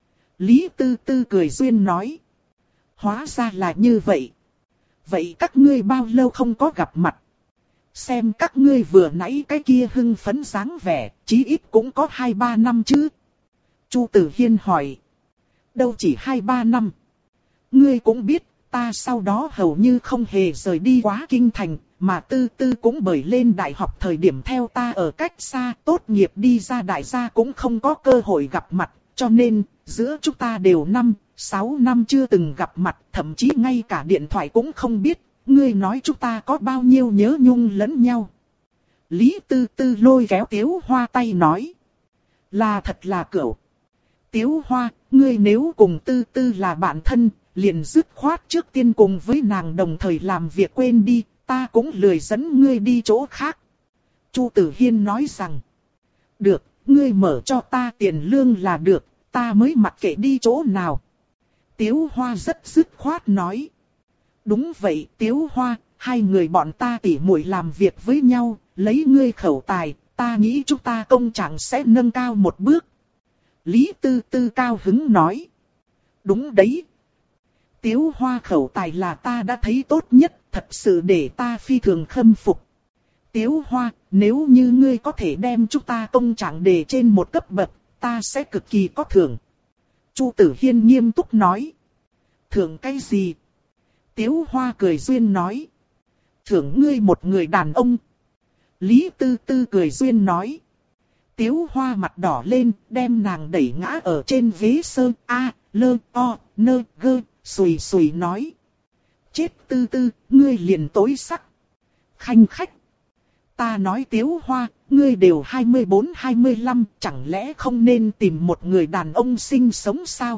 Lý Tư Tư cười duyên nói. Hóa ra là như vậy. Vậy các ngươi bao lâu không có gặp mặt? Xem các ngươi vừa nãy cái kia hưng phấn dáng vẻ, chí ít cũng có hai ba năm chứ. Chu Tử Hiên hỏi. Đâu chỉ hai ba năm. Ngươi cũng biết, ta sau đó hầu như không hề rời đi quá kinh thành, mà Tư Tư cũng bởi lên đại học thời điểm theo ta ở cách xa, tốt nghiệp đi ra đại gia cũng không có cơ hội gặp mặt, cho nên, giữa chúng ta đều năm, sáu năm chưa từng gặp mặt, thậm chí ngay cả điện thoại cũng không biết, ngươi nói chúng ta có bao nhiêu nhớ nhung lẫn nhau. Lý Tư Tư lôi kéo Tiếu Hoa tay nói. Là thật là cẩu. Tiếu Hoa, ngươi nếu cùng Tư Tư là bạn thân, liền dứt khoát trước tiên cùng với nàng đồng thời làm việc quên đi, ta cũng lười dẫn ngươi đi chỗ khác. Chu Tử Hiên nói rằng. Được, ngươi mở cho ta tiền lương là được, ta mới mặc kệ đi chỗ nào. Tiếu Hoa rất dứt khoát nói. Đúng vậy Tiếu Hoa, hai người bọn ta tỉ muội làm việc với nhau, lấy ngươi khẩu tài, ta nghĩ chúng ta công trạng sẽ nâng cao một bước. Lý Tư Tư cao hứng nói. Đúng đấy. Tiếu Hoa khẩu tài là ta đã thấy tốt nhất, thật sự để ta phi thường khâm phục. Tiếu Hoa, nếu như ngươi có thể đem chúng ta công trạng đề trên một cấp bậc, ta sẽ cực kỳ có thưởng. Chu Tử Hiên nghiêm túc nói. Thưởng cái gì? Tiếu Hoa cười duyên nói. Thưởng ngươi một người đàn ông. Lý Tư Tư cười duyên nói. Tiếu Hoa mặt đỏ lên, đem nàng đẩy ngã ở trên ghế sơ, a, lơ, o, nơ, gơ, sùi sùi nói. Chết Tư Tư, ngươi liền tối sắc. Khanh khách. Ta nói Tiếu Hoa, ngươi đều hai mươi bốn hai mươi lăm, chẳng lẽ không nên tìm một người đàn ông sinh sống sao?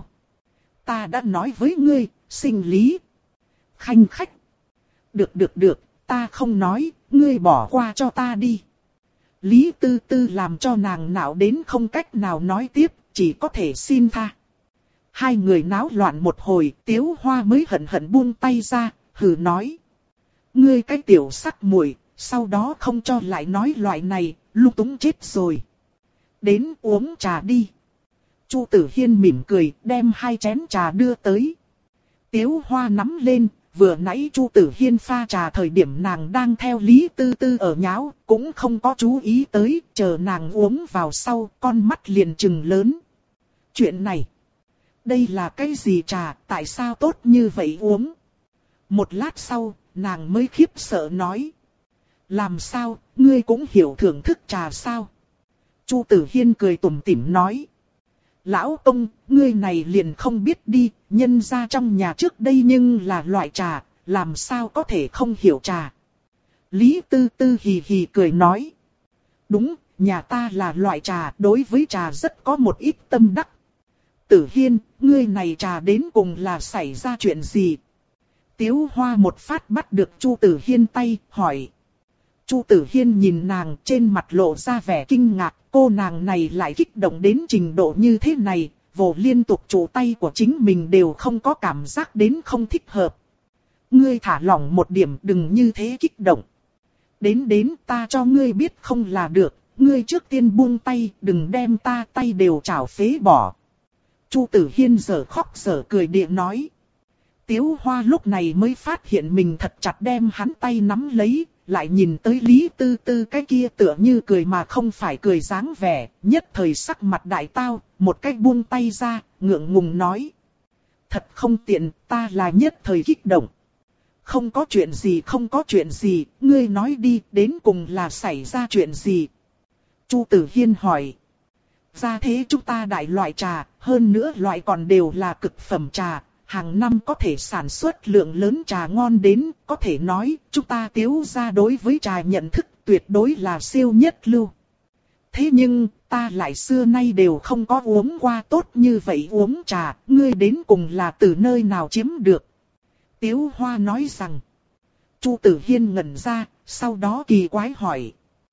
Ta đã nói với ngươi, sinh lý. Khanh khách. Được được được, ta không nói, ngươi bỏ qua cho ta đi. Lý Tư Tư làm cho nàng não đến không cách nào nói tiếp, chỉ có thể xin tha. Hai người náo loạn một hồi, Tiếu Hoa mới hận hận buông tay ra, hừ nói. Ngươi cái tiểu sắc muội, sau đó không cho lại nói loại này, lung túng chết rồi. Đến uống trà đi. Chu Tử Hiên mỉm cười, đem hai chén trà đưa tới. Tiếu Hoa nắm lên, vừa nãy Chu Tử Hiên pha trà thời điểm nàng đang theo Lý Tư Tư ở nháo, cũng không có chú ý tới, chờ nàng uống vào sau, con mắt liền trừng lớn. Chuyện này, đây là cái gì trà, tại sao tốt như vậy uống? Một lát sau, nàng mới khiếp sợ nói. Làm sao, ngươi cũng hiểu thưởng thức trà sao? Chu Tử Hiên cười tủm tỉm nói. Lão công, ngươi này liền không biết đi, nhân ra trong nhà trước đây nhưng là loại trà, làm sao có thể không hiểu trà. Lý Tư Tư hì hì cười nói. Đúng, nhà ta là loại trà, đối với trà rất có một ít tâm đắc. Tử Hiên, ngươi này trà đến cùng là xảy ra chuyện gì? Tiếu Hoa một phát bắt được Chu Tử Hiên tay, hỏi. Chu Tử Hiên nhìn nàng trên mặt lộ ra vẻ kinh ngạc, cô nàng này lại kích động đến trình độ như thế này, vồ liên tục trụ tay của chính mình đều không có cảm giác đến không thích hợp. Ngươi thả lỏng một điểm, đừng như thế kích động. Đến đến ta cho ngươi biết không là được, ngươi trước tiên buông tay, đừng đem ta tay đều chảo phế bỏ. Chu Tử Hiên giờ khóc giờ cười địa nói. Tiếu Hoa lúc này mới phát hiện mình thật chặt đem hắn tay nắm lấy, lại nhìn tới Lý Tư Tư cái kia tựa như cười mà không phải cười dáng vẻ, nhất thời sắc mặt đại tao, một cách buông tay ra, ngượng ngùng nói. Thật không tiện, ta là nhất thời kích động. Không có chuyện gì không có chuyện gì, ngươi nói đi, đến cùng là xảy ra chuyện gì? Chu Tử Hiên hỏi. Ra thế chúng ta đại loại trà, hơn nữa loại còn đều là cực phẩm trà. Hàng năm có thể sản xuất lượng lớn trà ngon đến, có thể nói, chúng ta Tiếu gia đối với trà nhận thức tuyệt đối là siêu nhất lưu. Thế nhưng, ta lại xưa nay đều không có uống qua tốt như vậy uống trà, ngươi đến cùng là từ nơi nào chiếm được. Tiếu Hoa nói rằng, Chu Tử Hiên ngẩn ra, sau đó kỳ quái hỏi.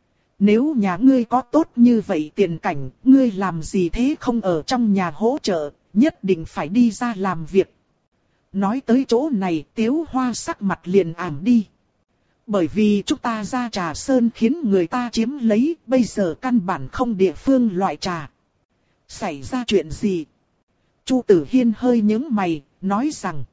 Nếu nhà ngươi có tốt như vậy tiền cảnh, ngươi làm gì thế không ở trong nhà hỗ trợ, nhất định phải đi ra làm việc. Nói tới chỗ này, Tiếu Hoa sắc mặt liền ảm đi. Bởi vì chúng ta ra trà sơn khiến người ta chiếm lấy, bây giờ căn bản không địa phương loại trà. Xảy ra chuyện gì? Chu Tử Hiên hơi nhướng mày, nói rằng.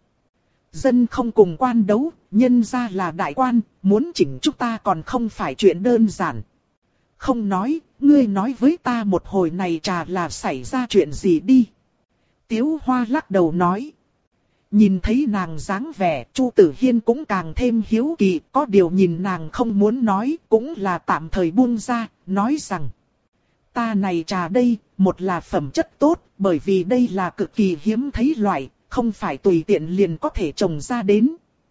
Dân không cùng quan đấu, nhân ra là đại quan, muốn chỉnh chúng ta còn không phải chuyện đơn giản. Không nói, ngươi nói với ta một hồi này trà là xảy ra chuyện gì đi. Tiếu Hoa lắc đầu nói. Nhìn thấy nàng dáng vẻ, Chu Tử Hiên cũng càng thêm hiếu kỳ, có điều nhìn nàng không muốn nói, cũng là tạm thời buông ra, nói rằng. Ta này trà đây, một là phẩm chất tốt, bởi vì đây là cực kỳ hiếm thấy loại, không phải tùy tiện liền có thể trồng ra đến.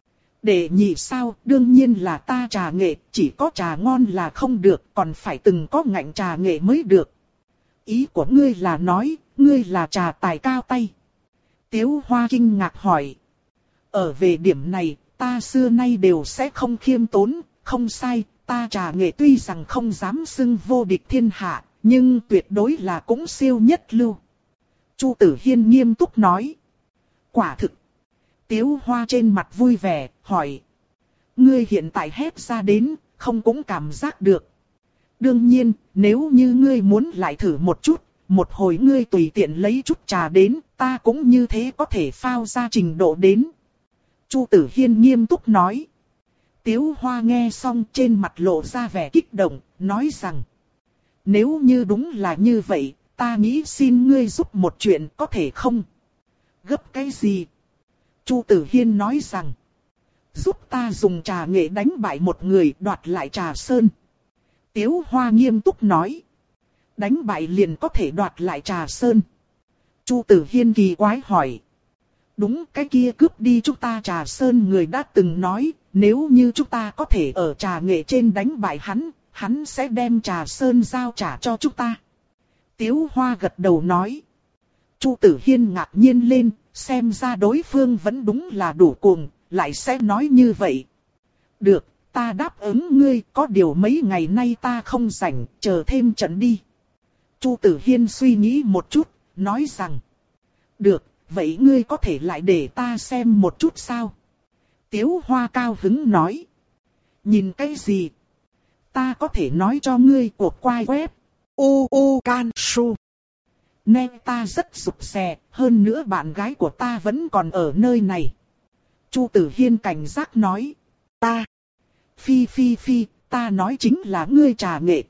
Để nhị sao, đương nhiên là ta trà nghệ, chỉ có trà ngon là không được, còn phải từng có ngạnh trà nghệ mới được. Ý của ngươi là nói, ngươi là trà tài cao tay. Tiếu Hoa kinh ngạc hỏi. Ở về điểm này, ta xưa nay đều sẽ không khiêm tốn, không sai, ta trà nghệ tuy rằng không dám xưng vô địch thiên hạ, nhưng tuyệt đối là cũng siêu nhất lưu. Chu Tử Hiên nghiêm túc nói. Quả thực. Tiếu Hoa trên mặt vui vẻ, hỏi. Ngươi hiện tại hét ra đến, không cũng cảm giác được. Đương nhiên, nếu như ngươi muốn lại thử một chút, một hồi ngươi tùy tiện lấy chút trà đến, ta cũng như thế có thể phao ra trình độ đến. Chu Tử Hiên nghiêm túc nói. Tiếu Hoa nghe xong trên mặt lộ ra vẻ kích động, nói rằng. Nếu như đúng là như vậy, ta nghĩ xin ngươi giúp một chuyện có thể không? Gấp cái gì? Chu Tử Hiên nói rằng. Giúp ta dùng trà nghệ đánh bại một người đoạt lại trà sơn. Tiếu Hoa nghiêm túc nói. Đánh bại liền có thể đoạt lại trà sơn. Chu Tử Hiên kỳ quái hỏi. Đúng, cái kia cướp đi chúng ta trà sơn người đã từng nói, nếu như chúng ta có thể ở trà nghệ trên đánh bại hắn, hắn sẽ đem trà sơn giao trả cho chúng ta. Tiếu Hoa gật đầu nói. Chu Tử Hiên ngạc nhiên lên, xem ra đối phương vẫn đúng là đủ cuồng, lại sẽ nói như vậy. Được, ta đáp ứng ngươi, có điều mấy ngày nay ta không rảnh, chờ thêm trận đi. Chu Tử Hiên suy nghĩ một chút, nói rằng. Được, vậy ngươi có thể lại để ta xem một chút sao? Tiếu Hoa cao hứng nói. Nhìn cái gì? Ta có thể nói cho ngươi cuộc quay web. U U Can Su. Nè ta rất rụt rè, hơn nữa bạn gái của ta vẫn còn ở nơi này. Chu Tử Hiên cảnh giác nói. Ta. Phi phi phi, ta nói chính là ngươi trà nghệ.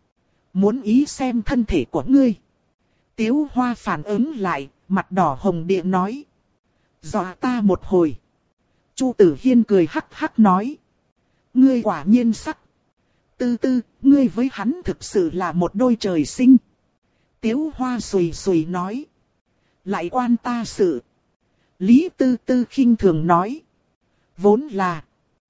Muốn ý xem thân thể của ngươi. Tiếu Hoa phản ứng lại, mặt đỏ hồng địa nói. Dọa ta một hồi. Chu Tử Hiên cười hắc hắc nói. Ngươi quả nhiên sắc. Tư tư, ngươi với hắn thực sự là một đôi trời sinh. Tiếu Hoa sùi sùi nói. Lại quan ta sự. Lý Tư Tư khinh thường nói. Vốn là.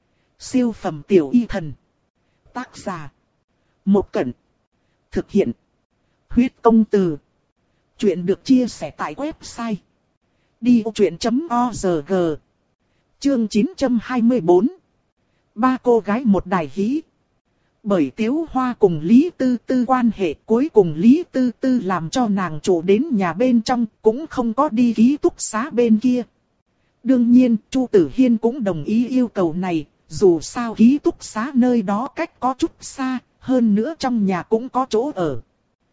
Siêu phẩm tiểu y thần. Tác giả. Một Cẩn. Thực hiện. Huyết công từ. Chuyện được chia sẻ tại website. đi ô chuyện chấm org. Chương chín trăm hai mươi bốn. Ba cô gái một đài hí. Bởi Tiếu Hoa cùng Lý Tư Tư quan hệ, cuối cùng Lý Tư Tư làm cho nàng chủ đến nhà bên trong, cũng không có đi ký túc xá bên kia. Đương nhiên, Chu Tử Hiên cũng đồng ý yêu cầu này, dù sao ký túc xá nơi đó cách có chút xa, hơn nữa trong nhà cũng có chỗ ở.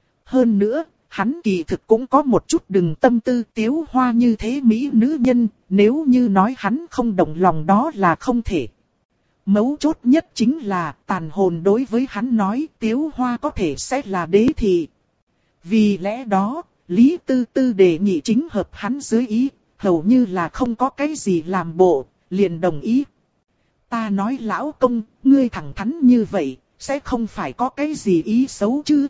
Hơn nữa, hắn kỳ thực cũng có một chút đừng tâm tư Tiếu Hoa như thế mỹ nữ nhân, nếu như nói hắn không đồng lòng đó là không thể. Mấu chốt nhất chính là tàn hồn đối với hắn nói Tiếu Hoa có thể sẽ là đế thị. Vì lẽ đó, Lý Tư Tư đề nghị chính hợp hắn dưới ý, hầu như là không có cái gì làm bộ, liền đồng ý. Ta nói lão công, ngươi thẳng thắn như vậy, sẽ không phải có cái gì ý xấu chứ?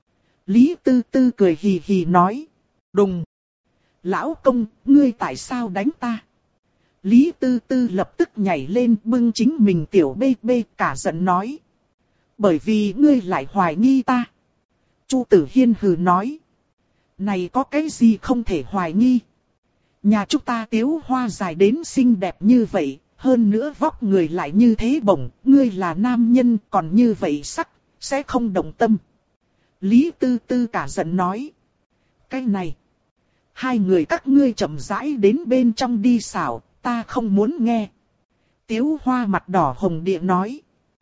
Lý Tư Tư cười hì hì nói. Đùng! Lão công, ngươi tại sao đánh ta? Lý Tư Tư lập tức nhảy lên bưng chính mình tiểu bê bê cả giận nói. Bởi vì ngươi lại hoài nghi ta. Chu Tử Hiên hừ nói. Này có cái gì không thể hoài nghi? Nhà chúng ta Tiếu Hoa dài đến xinh đẹp như vậy, hơn nữa vóc người lại như thế bổng, ngươi là nam nhân còn như vậy sắc, sẽ không động tâm. Lý Tư Tư cả giận nói. Cái này, hai người các ngươi chậm rãi đến bên trong đi xảo, ta không muốn nghe. Tiếu Hoa mặt đỏ hồng địa nói.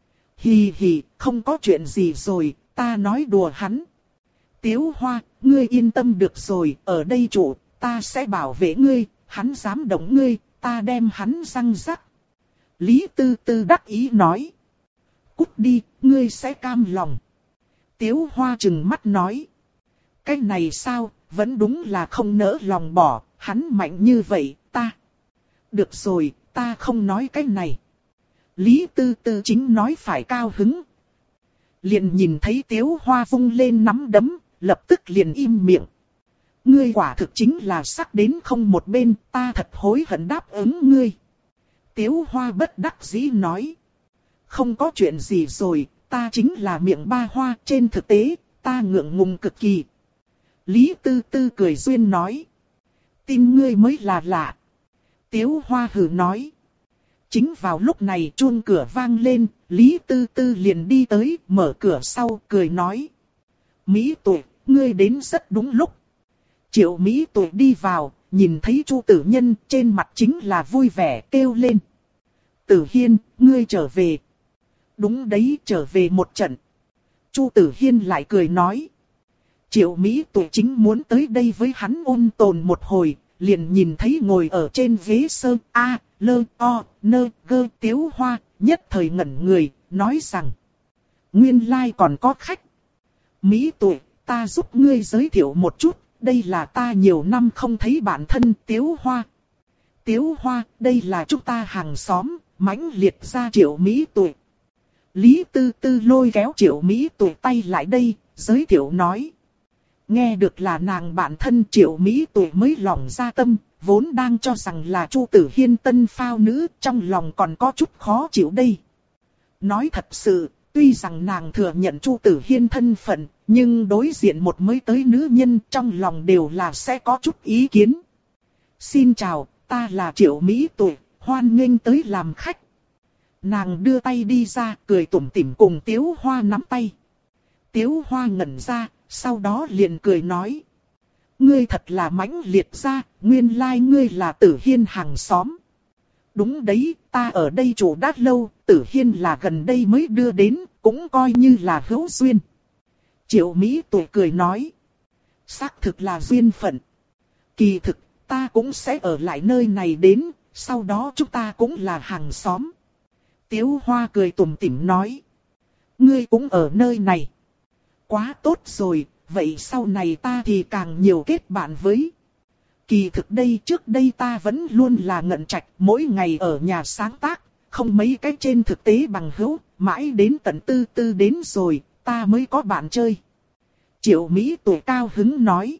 Hì hì, không có chuyện gì rồi, ta nói đùa hắn. Tiếu Hoa, ngươi yên tâm được rồi, ở đây chủ, ta sẽ bảo vệ ngươi, hắn dám động ngươi, ta đem hắn răng rắc. Lý Tư Tư đắc ý nói. Cút đi, ngươi sẽ cam lòng. Tiếu Hoa trừng mắt nói. Cái này sao, vẫn đúng là không nỡ lòng bỏ, hắn mạnh như vậy, ta. Được rồi, ta không nói cái này. Lý Tư Tư chính nói phải cao hứng. Liền nhìn thấy Tiếu Hoa vung lên nắm đấm, lập tức liền im miệng. Ngươi quả thực chính là sắc đến không một bên, ta thật hối hận đáp ứng ngươi. Tiếu Hoa bất đắc dĩ nói. Không có chuyện gì rồi, ta chính là miệng ba hoa, trên thực tế, ta ngượng ngùng cực kỳ. Lý Tư Tư cười duyên nói. Tin ngươi mới là lạ. Tiếu Hoa hừ nói. Chính vào lúc này chuông cửa vang lên, Lý Tư Tư liền đi tới, mở cửa sau, cười nói. Mỹ Tuệ, ngươi đến rất đúng lúc. Triệu Mỹ Tuệ đi vào, nhìn thấy Chu Tử Nhân, trên mặt chính là vui vẻ, kêu lên. Tử Hiên, ngươi trở về. Đúng đấy, trở về một trận. Chu Tử Hiên lại cười nói. Triệu Mỹ Tuệ chính muốn tới đây với hắn ôn tồn một hồi, liền nhìn thấy ngồi ở trên ghế sơ A, lơ, o, nơ, gơ, Tiếu Hoa, nhất thời ngẩn người, nói rằng. Nguyên lai còn có khách. Mỹ Tuệ, ta giúp ngươi giới thiệu một chút, đây là ta nhiều năm không thấy bản thân Tiếu Hoa. Tiếu Hoa, đây là chúng ta hàng xóm, mãnh liệt ra Triệu Mỹ Tuệ. Lý Tư Tư lôi kéo Triệu Mỹ Tuệ tay lại đây, giới thiệu nói. Nghe được là nàng bản thân Triệu Mỹ Tuệ mới lòng ra tâm, vốn đang cho rằng là Chu Tử Hiên tân phao nữ, trong lòng còn có chút khó chịu đây. Nói thật sự, tuy rằng nàng thừa nhận Chu Tử Hiên thân phận, nhưng đối diện một mới tới nữ nhân trong lòng đều là sẽ có chút ý kiến. Xin chào, ta là Triệu Mỹ Tuệ, hoan nghênh tới làm khách. Nàng đưa tay đi ra, cười tủm tỉm cùng Tiếu Hoa nắm tay. Tiếu Hoa ngẩn ra, sau đó liền cười nói. Ngươi thật là mãnh liệt ra, nguyên lai ngươi là Tử Hiên hàng xóm. Đúng đấy, ta ở đây chủ đã lâu, Tử Hiên là gần đây mới đưa đến, cũng coi như là hữu duyên. Triệu Mỹ Tuệ cười nói. Xác thực là duyên phận. Kỳ thực, ta cũng sẽ ở lại nơi này đến, sau đó chúng ta cũng là hàng xóm. Tiếu Hoa cười tủm tỉm nói. Ngươi cũng ở nơi này. Quá tốt rồi, vậy sau này ta thì càng nhiều kết bạn với. Kỳ thực đây trước đây ta vẫn luôn là ngận trạch, mỗi ngày ở nhà sáng tác, không mấy cái trên thực tế bằng hữu, mãi đến tận Tư Tư đến rồi, ta mới có bạn chơi. Triệu Mỹ Tuệ cao hứng nói.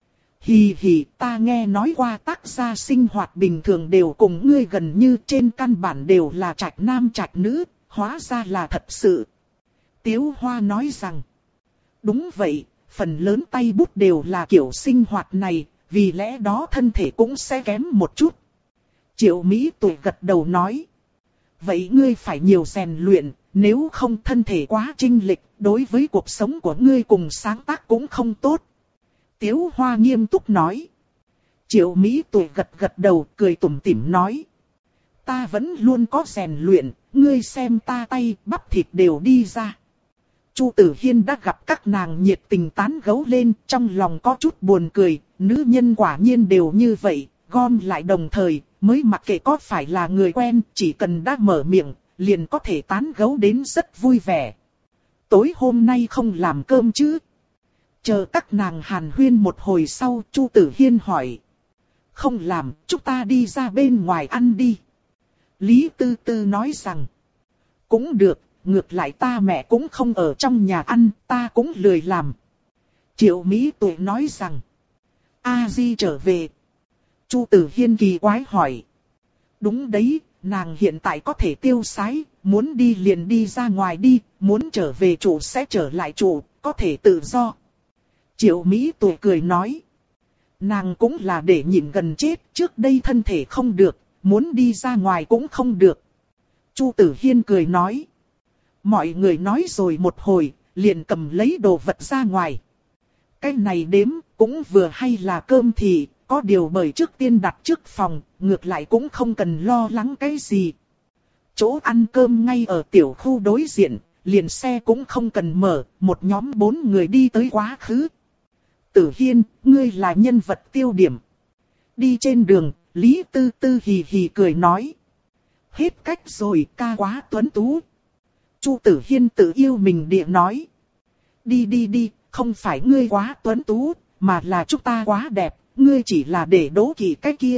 Hì hì, ta nghe nói qua tác gia sinh hoạt bình thường đều cùng ngươi gần như trên căn bản đều là trạch nam trạch nữ, hóa ra là thật sự. Tiếu Hoa nói rằng. Đúng vậy, phần lớn tay bút đều là kiểu sinh hoạt này, vì lẽ đó thân thể cũng sẽ kém một chút. Triệu Mỹ Tuệ gật đầu nói. Vậy ngươi phải nhiều rèn luyện, nếu không thân thể quá chênh lệch, đối với cuộc sống của ngươi cùng sáng tác cũng không tốt. Tiếu Hoa nghiêm túc nói. Triệu Mỹ Tuệ gật gật đầu, cười tủm tỉm nói. Ta vẫn luôn có rèn luyện, ngươi xem ta tay bắp thịt đều đi ra. Chu Tử Hiên đã gặp các nàng nhiệt tình tán gẫu lên, trong lòng có chút buồn cười, nữ nhân quả nhiên đều như vậy, gom lại đồng thời, mới mặc kệ có phải là người quen, chỉ cần đã mở miệng, liền có thể tán gẫu đến rất vui vẻ. Tối hôm nay không làm cơm chứ? Chờ các nàng hàn huyên một hồi sau, Chu Tử Hiên hỏi. Không làm, chúng ta đi ra bên ngoài ăn đi. Lý Tư Tư nói rằng. Cũng được, ngược lại ta mẹ cũng không ở trong nhà ăn, ta cũng lười làm. Triệu Mỹ Tuệ nói rằng. A Di trở về. Chu Tử Hiên kỳ quái hỏi. Đúng đấy, nàng hiện tại có thể tiêu sái, muốn đi liền đi ra ngoài đi, muốn trở về trụ sẽ trở lại trụ, có thể tự do. Triệu Mỹ Tuệ cười nói. Nàng cũng là để nhịn gần chết, trước đây thân thể không được, muốn đi ra ngoài cũng không được. Chu Tử Hiên cười nói. Mọi người nói rồi một hồi, liền cầm lấy đồ vật ra ngoài. Cái này đếm, cũng vừa hay là cơm thì, có điều bởi trước tiên đặt trước phòng, ngược lại cũng không cần lo lắng cái gì. Chỗ ăn cơm ngay ở tiểu khu đối diện, liền xe cũng không cần mở, một nhóm bốn người đi tới quá khứ. Tử Hiên, ngươi là nhân vật tiêu điểm. Đi trên đường, Lý Tư Tư hì hì cười nói. Hết cách rồi, ca quá tuấn tú. Chu Tử Hiên tự yêu mình địa nói. Đi đi đi, không phải ngươi quá tuấn tú, mà là chúng ta quá đẹp, ngươi chỉ là để đố kỵ cái kia.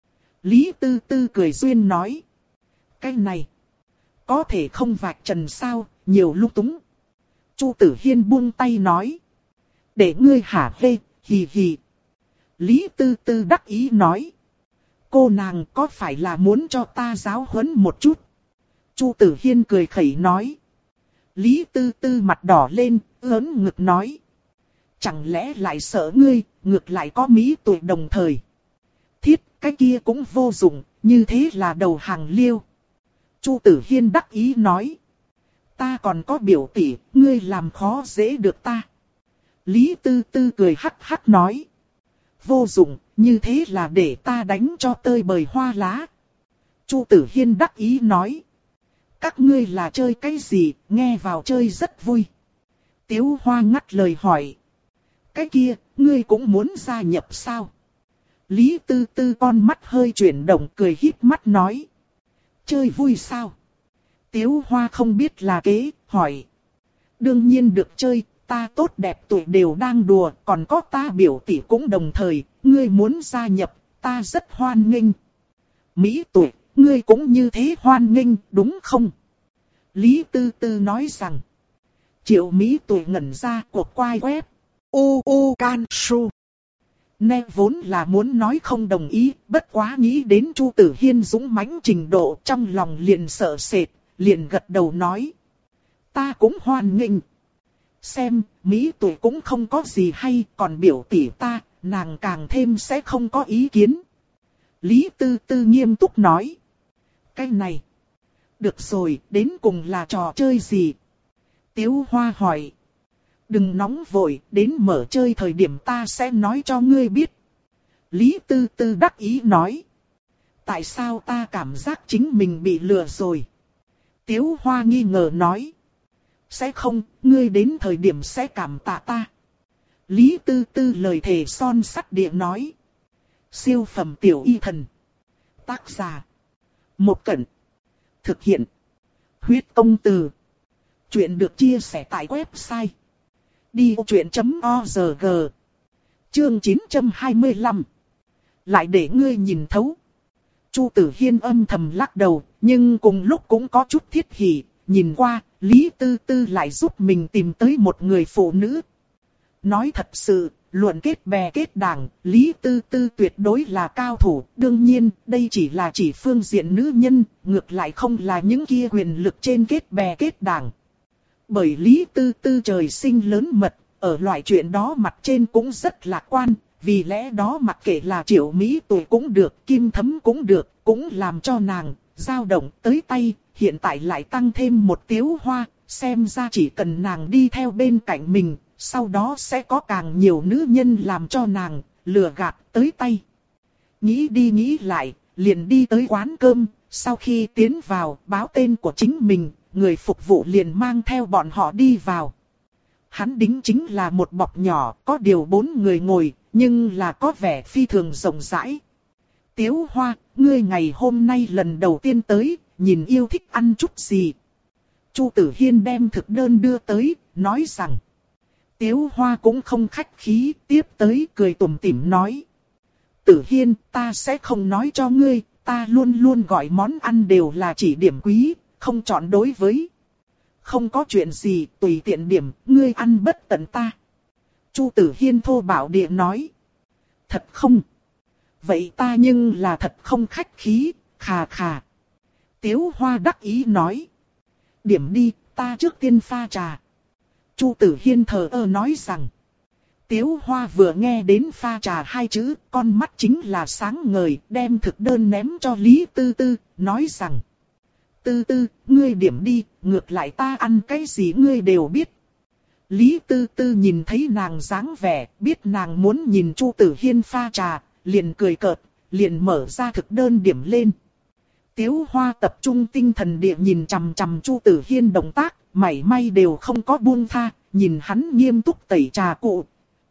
Lý Tư Tư cười duyên nói. Cái này, có thể không vạch trần sao, nhiều lúc túng. Chu Tử Hiên buông tay nói. Để ngươi hả hê, hì hì. Lý Tư Tư đắc ý nói. Cô nàng có phải là muốn cho ta giáo huấn một chút? Chu Tử Hiên cười khẩy nói. Lý Tư Tư mặt đỏ lên, ớn ngực nói. Chẳng lẽ lại sợ ngươi, ngược lại có mỹ tuổi đồng thời. Thiết, cái kia cũng vô dụng, như thế là đầu hàng liêu. Chu Tử Hiên đắc ý nói. Ta còn có biểu tỷ, ngươi làm khó dễ được ta. Lý Tư Tư cười hắc hắc nói. Vô dụng, như thế là để ta đánh cho tơi bời hoa lá. Chu Tử Hiên đắc ý nói. Các ngươi là chơi cái gì, nghe vào chơi rất vui. Tiếu Hoa ngắt lời hỏi. Cái kia, ngươi cũng muốn gia nhập sao? Lý Tư Tư con mắt hơi chuyển động cười híp mắt nói. Chơi vui sao? Tiếu Hoa không biết là kế, hỏi. Đương nhiên được chơi, ta tốt đẹp tuổi đều đang đùa, còn có ta biểu tỷ cũng đồng thời, ngươi muốn gia nhập, ta rất hoan nghênh. Mỹ tuổi, ngươi cũng như thế hoan nghênh, đúng không? Lý Tư Tư nói rằng. Triệu Mỹ tuổi ngẩn ra cuộc quay web. U U Can Su. Nè vốn là muốn nói không đồng ý, bất quá nghĩ đến Chu Tử Hiên dũng mãnh trình độ trong lòng liền sợ sệt, liền gật đầu nói. Ta cũng hoan nghênh. Xem, Mỹ tuổi cũng không có gì hay, còn biểu tỷ ta, nàng càng thêm sẽ không có ý kiến. Lý Tư Tư nghiêm túc nói. Cái này. Được rồi, đến cùng là trò chơi gì? Tiếu Hoa hỏi. Đừng nóng vội, đến mở chơi thời điểm ta sẽ nói cho ngươi biết. Lý Tư Tư đắc ý nói. Tại sao ta cảm giác chính mình bị lừa rồi? Tiếu Hoa nghi ngờ nói. Sẽ không, ngươi đến thời điểm sẽ cảm tạ ta. Lý Tư Tư lời thề son sắt địa nói. Siêu phẩm tiểu y thần. Tác giả. Một Cẩn. Thực hiện. Huyết công từ. Chuyện được chia sẻ tại website. đi ô chuyện chấm org. Chương chín trăm hai mươi lăm. Lại để ngươi nhìn thấu. Chu Tử Hiên âm thầm lắc đầu, nhưng cùng lúc cũng có chút thiết hỉ. Nhìn qua, Lý Tư Tư lại giúp mình tìm tới một người phụ nữ. Nói thật sự, luận kết bè kết đảng, Lý Tư Tư tuyệt đối là cao thủ. Đương nhiên, đây chỉ là chỉ phương diện nữ nhân, ngược lại không là những kia quyền lực trên kết bè kết đảng. Bởi Lý Tư Tư trời sinh lớn mật, ở loại chuyện đó mặt trên cũng rất lạc quan. Vì lẽ đó mặc kệ là Triệu Mỹ tuổi cũng được, Kim Thấm cũng được, cũng làm cho nàng dao động tới tay. Hiện tại lại tăng thêm một Tiếu Hoa, xem ra chỉ cần nàng đi theo bên cạnh mình, sau đó sẽ có càng nhiều nữ nhân làm cho nàng lừa gạt tới tay. Nghĩ đi nghĩ lại, liền đi tới quán cơm, sau khi tiến vào báo tên của chính mình, người phục vụ liền mang theo bọn họ đi vào. Hắn đính chính là một bọc nhỏ, có điều bốn người ngồi, nhưng là có vẻ phi thường rộng rãi. Tiếu Hoa, ngươi ngày hôm nay lần đầu tiên tới, nhìn yêu thích ăn chút gì? Chu Tử Hiên đem thực đơn đưa tới, nói rằng. Tiếu Hoa cũng không khách khí, tiếp tới cười tủm tỉm nói. Tử Hiên, ta sẽ không nói cho ngươi, ta luôn luôn gọi món ăn đều là chỉ điểm quý, không chọn đối với. Không có chuyện gì, tùy tiện điểm, ngươi ăn bất tận ta. Chu Tử Hiên thô bạo địa nói. Thật không? Vậy ta nhưng là thật không khách khí, khà khà. Tiếu Hoa đắc ý nói. Điểm đi, ta trước tiên pha trà. Chu Tử Hiên thờ ơ nói rằng. Tiếu Hoa vừa nghe đến pha trà hai chữ, con mắt chính là sáng ngời, đem thực đơn ném cho Lý Tư Tư, nói rằng. Tư Tư, ngươi điểm đi, ngược lại ta ăn cái gì ngươi đều biết. Lý Tư Tư nhìn thấy nàng dáng vẻ, biết nàng muốn nhìn Chu Tử Hiên pha trà, liền cười cợt, liền mở ra thực đơn điểm lên. Tiếu Hoa tập trung tinh thần địa nhìn chằm chằm Chu Tử Hiên động tác, mảy may đều không có buông tha, nhìn hắn nghiêm túc tẩy trà cụ.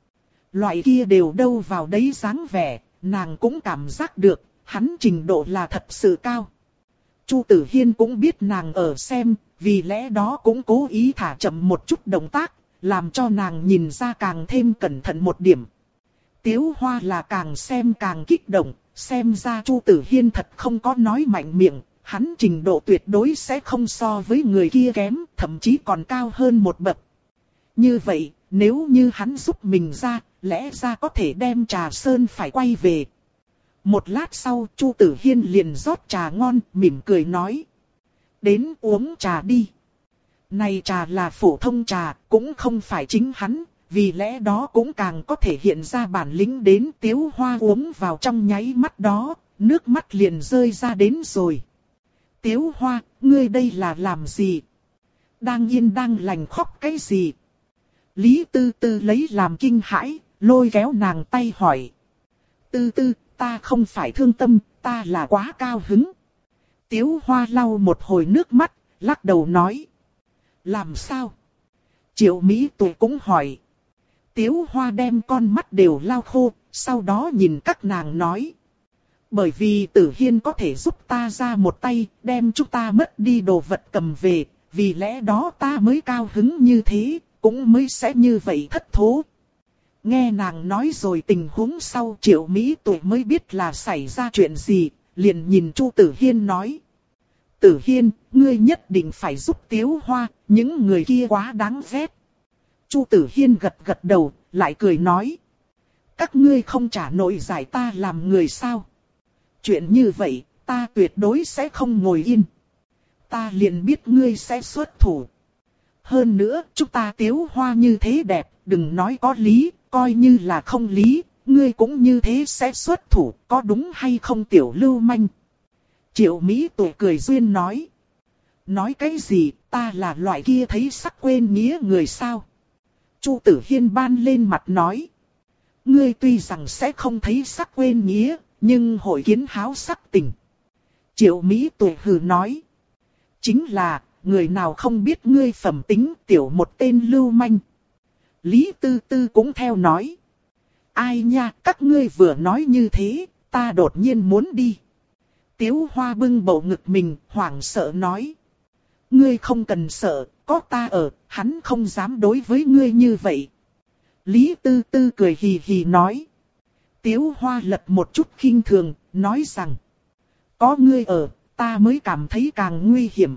Loại kia đều đâu vào đấy dáng vẻ, nàng cũng cảm giác được, hắn trình độ là thật sự cao. Chu Tử Hiên cũng biết nàng ở xem, vì lẽ đó cũng cố ý thả chậm một chút động tác, làm cho nàng nhìn ra càng thêm cẩn thận một điểm. Tiếu Hoa là càng xem càng kích động, xem ra Chu Tử Hiên thật không có nói mạnh miệng, hắn trình độ tuyệt đối sẽ không so với người kia kém, thậm chí còn cao hơn một bậc. Như vậy, nếu như hắn giúp mình ra, lẽ ra có thể đem trà sơn phải quay về. Một lát sau, Chu Tử Hiên liền rót trà ngon, mỉm cười nói. Đến uống trà đi. Này trà là phổ thông trà, cũng không phải chính hắn, vì lẽ đó cũng càng có thể hiện ra bản lĩnh đến. Tiếu Hoa uống vào trong nháy mắt đó, nước mắt liền rơi ra đến rồi. Tiếu Hoa, ngươi đây là làm gì? Đang yên đang lành khóc cái gì? Lý Tư Tư lấy làm kinh hãi, lôi kéo nàng tay hỏi. Tư Tư, ta không phải thương tâm, ta là quá cao hứng. Tiếu Hoa lau một hồi nước mắt, lắc đầu nói. Làm sao? Triệu Mỹ Tuệ cũng hỏi. Tiếu Hoa đem con mắt đều lau khô, sau đó nhìn các nàng nói. Bởi vì Tử Hiên có thể giúp ta ra một tay, đem chúng ta mất đi đồ vật cầm về, vì lẽ đó ta mới cao hứng như thế, cũng mới sẽ như vậy thất thố. Nghe nàng nói rồi tình huống sau, Triệu Mỹ Tuệ mới biết là xảy ra chuyện gì, liền nhìn Chu Tử Hiên nói. Tử Hiên, ngươi nhất định phải giúp Tiếu Hoa, những người kia quá đáng ghét. Chu Tử Hiên gật gật đầu, lại cười nói. Các ngươi không trả nổi giải ta làm người sao? Chuyện như vậy, ta tuyệt đối sẽ không ngồi yên. Ta liền biết ngươi sẽ xuất thủ. Hơn nữa, chúng ta Tiếu Hoa như thế đẹp, đừng nói có lý, coi như là không lý, ngươi cũng như thế sẽ xuất thủ, có đúng hay không tiểu lưu manh? Triệu Mỹ Tuệ cười duyên nói. Nói cái gì, ta là loại kia thấy sắc quên nghĩa người sao? Chu Tử Hiên ban lên mặt nói. Ngươi tuy rằng sẽ không thấy sắc quên nghĩa, nhưng hội kiến háo sắc tình. Triệu Mỹ Tuệ hừ nói. Chính là, người nào không biết ngươi phẩm tính tiểu một tên lưu manh. Lý Tư Tư cũng theo nói. Ai nha, các ngươi vừa nói như thế, ta đột nhiên muốn đi. Tiếu Hoa bưng bầu ngực mình, hoảng sợ nói. Ngươi không cần sợ, có ta ở, hắn không dám đối với ngươi như vậy. Lý Tư Tư cười hì hì nói. Tiếu Hoa lật một chút khinh thường, nói rằng. Có ngươi ở, ta mới cảm thấy càng nguy hiểm.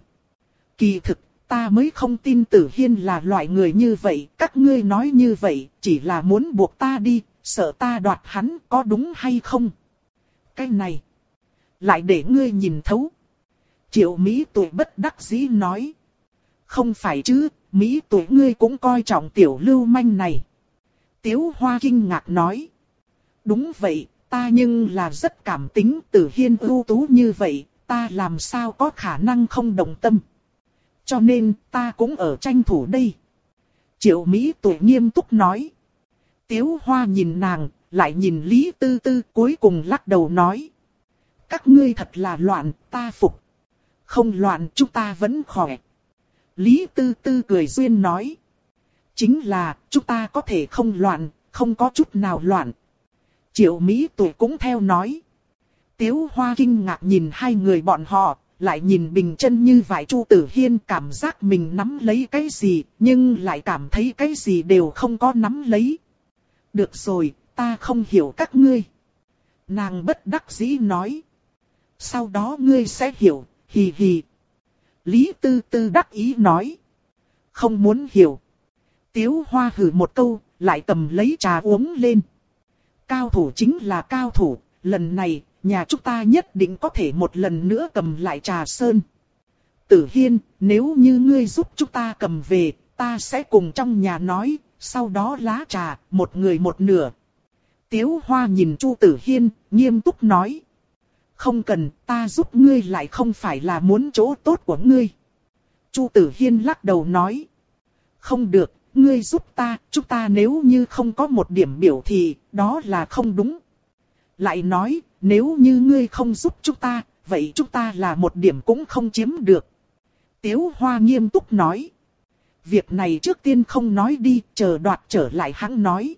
Kỳ thực, ta mới không tin Tử Hiên là loại người như vậy. Các ngươi nói như vậy, chỉ là muốn buộc ta đi, sợ ta đoạt hắn, có đúng hay không? Cái này, lại để ngươi nhìn thấu. Triệu Mỹ Tuệ bất đắc dĩ nói. Không phải chứ, Mỹ Tuệ ngươi cũng coi trọng tiểu lưu manh này. Tiếu Hoa kinh ngạc nói. Đúng vậy, ta nhưng là rất cảm tính. Tử Hiên ưu tú như vậy, ta làm sao có khả năng không động tâm. Cho nên, ta cũng ở tranh thủ đây. Triệu Mỹ Tuệ nghiêm túc nói. Tiếu Hoa nhìn nàng, lại nhìn Lý Tư Tư, cuối cùng lắc đầu nói. Các ngươi thật là loạn, ta phục. Không loạn, chúng ta vẫn khỏe. Lý Tư Tư cười duyên nói. Chính là, chúng ta có thể không loạn, không có chút nào loạn. Triệu Mỹ Tuệ cũng theo nói. Tiếu Hoa kinh ngạc nhìn hai người bọn họ, lại nhìn bình chân như vải Chu Tử Hiên, cảm giác mình nắm lấy cái gì, nhưng lại cảm thấy cái gì đều không có nắm lấy. Được rồi, ta không hiểu các ngươi. Nàng bất đắc dĩ nói. Sau đó ngươi sẽ hiểu, hì hì. Lý Tư Tư đắc ý nói. Không muốn hiểu. Tiếu Hoa hừ một câu, lại cầm lấy trà uống lên. Cao thủ chính là cao thủ, lần này, nhà chúng ta nhất định có thể một lần nữa cầm lại trà sơn. Tử Hiên, nếu như ngươi giúp chúng ta cầm về, ta sẽ cùng trong nhà nói, sau đó lá trà, một người một nửa. Tiếu Hoa nhìn Chu Tử Hiên, nghiêm túc nói. Không cần, ta giúp ngươi lại không phải là muốn chỗ tốt của ngươi. Chu Tử Hiên lắc đầu nói. Không được, ngươi giúp ta, chúng ta nếu như không có một điểm biểu thì, đó là không đúng. Lại nói, nếu như ngươi không giúp chúng ta, vậy chúng ta là một điểm cũng không chiếm được. Tiếu Hoa nghiêm túc nói. Việc này trước tiên không nói đi, chờ đoạt trở lại hắn nói.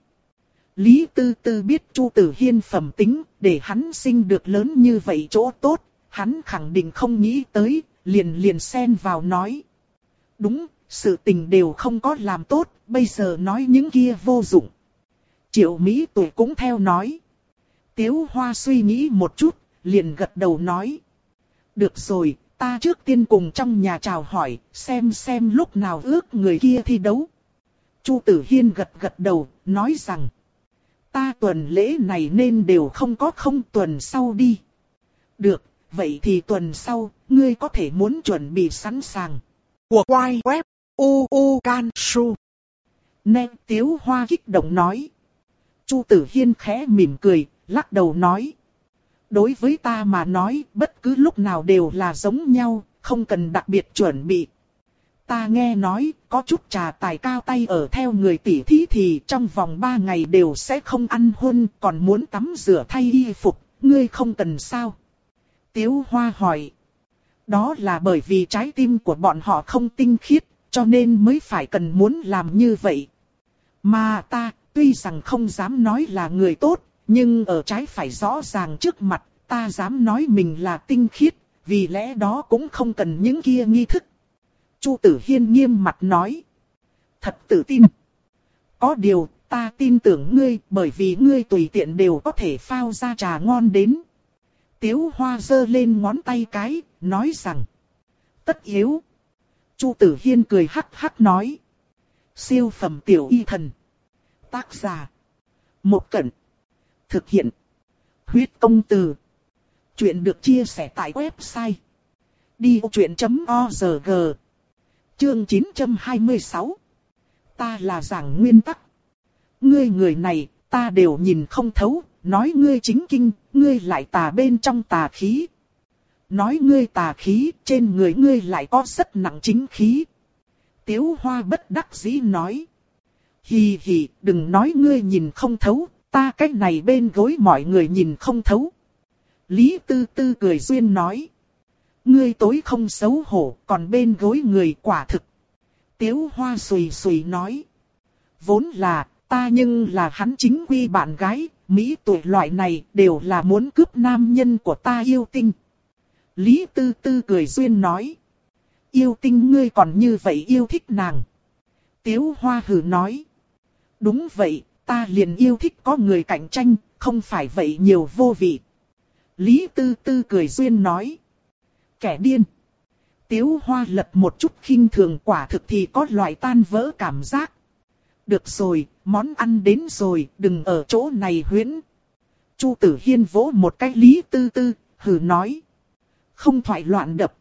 Lý Tư Tư biết Chu Tử Hiên phẩm tính, để hắn sinh được lớn như vậy chỗ tốt, hắn khẳng định không nghĩ tới, liền liền xen vào nói. Đúng, sự tình đều không có làm tốt, bây giờ nói những kia vô dụng. Triệu Mỹ Tuệ cũng theo nói. Tiếu Hoa suy nghĩ một chút, liền gật đầu nói. Được rồi, ta trước tiên cùng trong nhà chào hỏi, xem xem lúc nào ước người kia thi đấu. Chu Tử Hiên gật gật đầu, nói rằng. ta tuần lễ này nên đều không có, không tuần sau đi. Được, vậy thì tuần sau, ngươi có thể muốn chuẩn bị sẵn sàng. Của quay web u u can su. Nè, Tiếu Hoa kích động nói. Chu Tử Hiên khẽ mỉm cười, lắc đầu nói. Đối với ta mà nói, bất cứ lúc nào đều là giống nhau, không cần đặc biệt chuẩn bị. Ta nghe nói, có chút trà tài cao tay ở theo người tỷ thí thì trong vòng ba ngày đều sẽ không ăn huân, còn muốn tắm rửa thay y phục, ngươi không cần sao? Tiếu Hoa hỏi. Đó là bởi vì trái tim của bọn họ không tinh khiết, cho nên mới phải cần muốn làm như vậy. Mà ta, tuy rằng không dám nói là người tốt, nhưng ở trái phải rõ ràng trước mặt, ta dám nói mình là tinh khiết, vì lẽ đó cũng không cần những kia nghi thức. Chu Tử Hiên nghiêm mặt nói. Thật tự tin. Có điều, ta tin tưởng ngươi, bởi vì ngươi tùy tiện đều có thể phao ra trà ngon đến. Tiếu Hoa giơ lên ngón tay cái, nói rằng. Tất yếu. Chu Tử Hiên cười hắc hắc nói. Siêu phẩm tiểu y thần. Tác giả. Một Cẩn. Thực hiện. Huyết công từ. Chuyện được chia sẻ tại website. đi ô chuyện chấm org. Chương chín trăm hai mươi sáu. Ta là giảng nguyên tắc. Ngươi người này, ta đều nhìn không thấu, nói ngươi chính kinh, ngươi lại tà bên trong tà khí. Nói ngươi tà khí, trên người ngươi lại có rất nặng chính khí. Tiếu Hoa bất đắc dĩ nói. Hì hì, đừng nói ngươi nhìn không thấu, ta cách này bên gối mọi người nhìn không thấu. Lý Tư Tư cười duyên nói. Ngươi tối không xấu hổ, còn bên gối người quả thực. Tiếu Hoa sùi sùi nói. Vốn là, ta nhưng là hắn chính quy bạn gái, Mỹ tuổi loại này đều là muốn cướp nam nhân của ta yêu tinh. Lý Tư Tư cười duyên nói. Yêu tinh ngươi còn như vậy yêu thích nàng. Tiếu Hoa hừ nói. Đúng vậy, ta liền yêu thích có người cạnh tranh, không phải vậy nhiều vô vị. Lý Tư Tư cười duyên nói. Kẻ điên. Tiếu Hoa lật một chút khinh thường, quả thực thì có loại tan vỡ cảm giác. Được rồi, món ăn đến rồi, đừng ở chỗ này huyễn. Chu Tử Hiên vỗ một cái Lý Tư Tư, hừ nói. Không thoại loạn đập.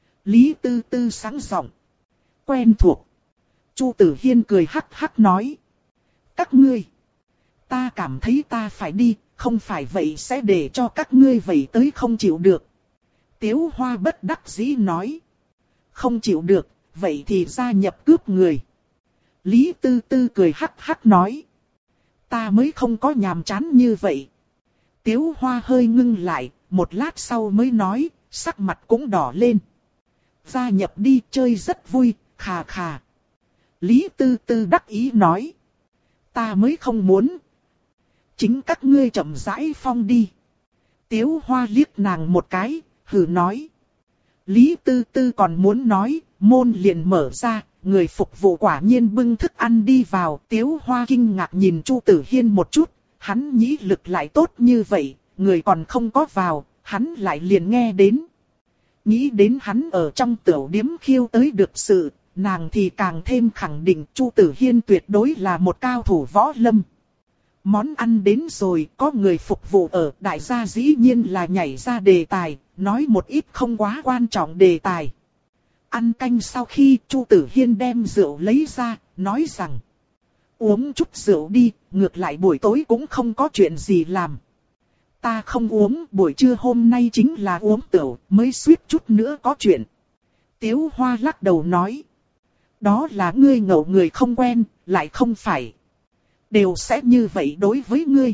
Lý Tư Tư sáng giọng. Quen thuộc. Chu Tử Hiên cười hắc hắc nói. Các ngươi. Ta cảm thấy ta phải đi, không phải vậy sẽ để cho các ngươi vậy tới không chịu được. Tiếu Hoa bất đắc dĩ nói. Không chịu được, vậy thì gia nhập cướp người. Lý Tư Tư cười hắc hắc nói. Ta mới không có nhàm chán như vậy. Tiếu Hoa hơi ngưng lại, một lát sau mới nói, sắc mặt cũng đỏ lên. Gia nhập đi, chơi rất vui, khà khà. Lý Tư Tư đắc ý nói. Ta mới không muốn. Chính các ngươi chậm rãi phong đi. Tiếu Hoa liếc nàng một cái, hừ nói. Lý Tư Tư còn muốn nói, môn liền mở ra, người phục vụ quả nhiên bưng thức ăn đi vào. Tiếu Hoa kinh ngạc nhìn Chu Tử Hiên một chút, hắn nhĩ lực lại tốt như vậy, người còn không có vào, hắn lại liền nghe đến. Nghĩ đến hắn ở trong tiểu điếm khiêu tới được sự, nàng thì càng thêm khẳng định Chu Tử Hiên tuyệt đối là một cao thủ võ lâm. Món ăn đến rồi, có người phục vụ ở, đại gia dĩ nhiên là nhảy ra đề tài, nói một ít không quá quan trọng đề tài. Ăn canh sau khi Chu Tử Hiên đem rượu lấy ra, nói rằng. Uống chút rượu đi, ngược lại buổi tối cũng không có chuyện gì làm. Ta không uống, buổi trưa hôm nay chính là uống tửu, mới suýt chút nữa có chuyện. Tiếu Hoa lắc đầu nói. Đó là ngươi ngầu người không quen, lại không phải. Đều sẽ như vậy đối với ngươi.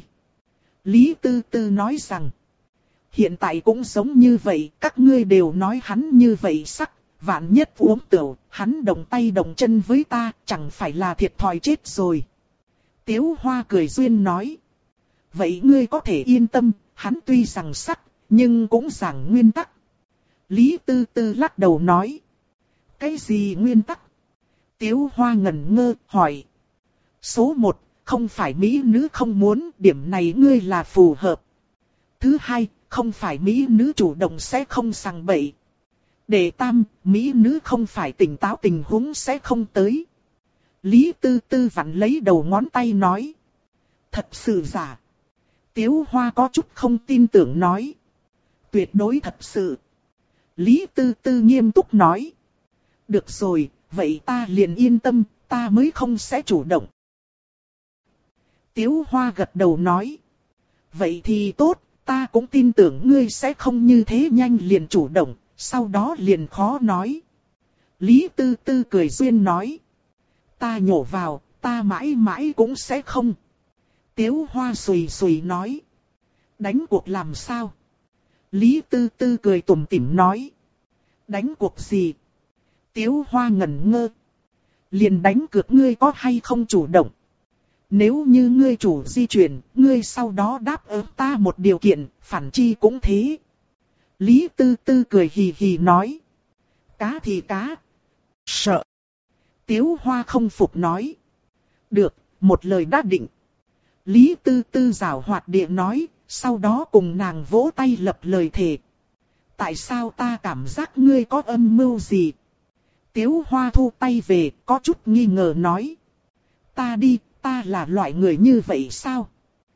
Lý Tư Tư nói rằng. Hiện tại cũng giống như vậy, các ngươi đều nói hắn như vậy sắc. Vạn nhất uống tửu, hắn động tay động chân với ta, chẳng phải là thiệt thòi chết rồi. Tiếu Hoa cười duyên nói. Vậy ngươi có thể yên tâm, hắn tuy rằng sắc, nhưng cũng giảng nguyên tắc. Lý Tư Tư lắc đầu nói. Cái gì nguyên tắc? Tiếu Hoa ngẩn ngơ, hỏi. Số một, không phải mỹ nữ không muốn, điểm này ngươi là phù hợp. Thứ hai, không phải mỹ nữ chủ động sẽ không sằng bậy. Đệ tam, mỹ nữ không phải tỉnh táo tình huống sẽ không tới. Lý Tư Tư vặn lấy đầu ngón tay nói. Thật sự giả. Tiếu Hoa có chút không tin tưởng nói. Tuyệt đối thật sự. Lý Tư Tư nghiêm túc nói. Được rồi, vậy ta liền yên tâm, ta mới không sẽ chủ động. Tiếu Hoa gật đầu nói. Vậy thì tốt, ta cũng tin tưởng ngươi sẽ không như thế nhanh liền chủ động, sau đó liền khó nói. Lý Tư Tư cười duyên nói. Ta nhổ vào, ta mãi mãi cũng sẽ không. Tiếu Hoa sùi sùi nói. Đánh cuộc làm sao? Lý Tư Tư cười tủm tỉm nói. Đánh cuộc gì? Tiếu Hoa ngẩn ngơ. Liền đánh cược ngươi có hay không chủ động. Nếu như ngươi chủ di chuyển, ngươi sau đó đáp ứng ta một điều kiện, phản chi cũng thế. Lý Tư Tư cười hì hì nói. Cá thì cá. Sợ. Tiếu Hoa không phục nói. Được, một lời đã định. Lý Tư Tư giảo hoạt địa nói, sau đó cùng nàng vỗ tay lập lời thề. Tại sao ta cảm giác ngươi có âm mưu gì? Tiếu Hoa thu tay về, có chút nghi ngờ nói. Ta đi, ta là loại người như vậy sao?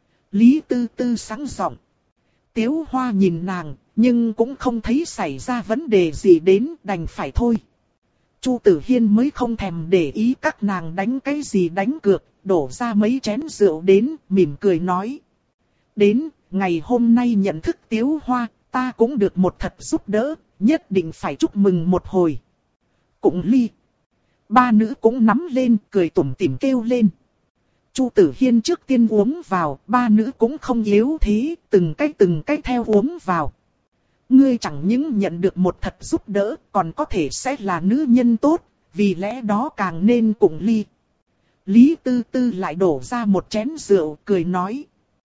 Lý Tư Tư sáng giọng. Tiếu Hoa nhìn nàng, nhưng cũng không thấy xảy ra vấn đề gì đến, đành phải thôi. Chu Tử Hiên mới không thèm để ý các nàng đánh cái gì đánh cược, đổ ra mấy chén rượu đến, mỉm cười nói. Đến, ngày hôm nay nhận thức Tiếu Hoa, ta cũng được một thật giúp đỡ, nhất định phải chúc mừng một hồi. Cũng ly. Ba nữ cũng nắm lên, cười tủm tỉm kêu lên. Chu Tử Hiên trước tiên uống vào, ba nữ cũng không yếu thế, từng cái từng cái theo uống vào. Ngươi chẳng những nhận được một thật giúp đỡ, còn có thể sẽ là nữ nhân tốt, vì lẽ đó càng nên cùng ly. Lý Tư Tư lại đổ ra một chén rượu, cười nói.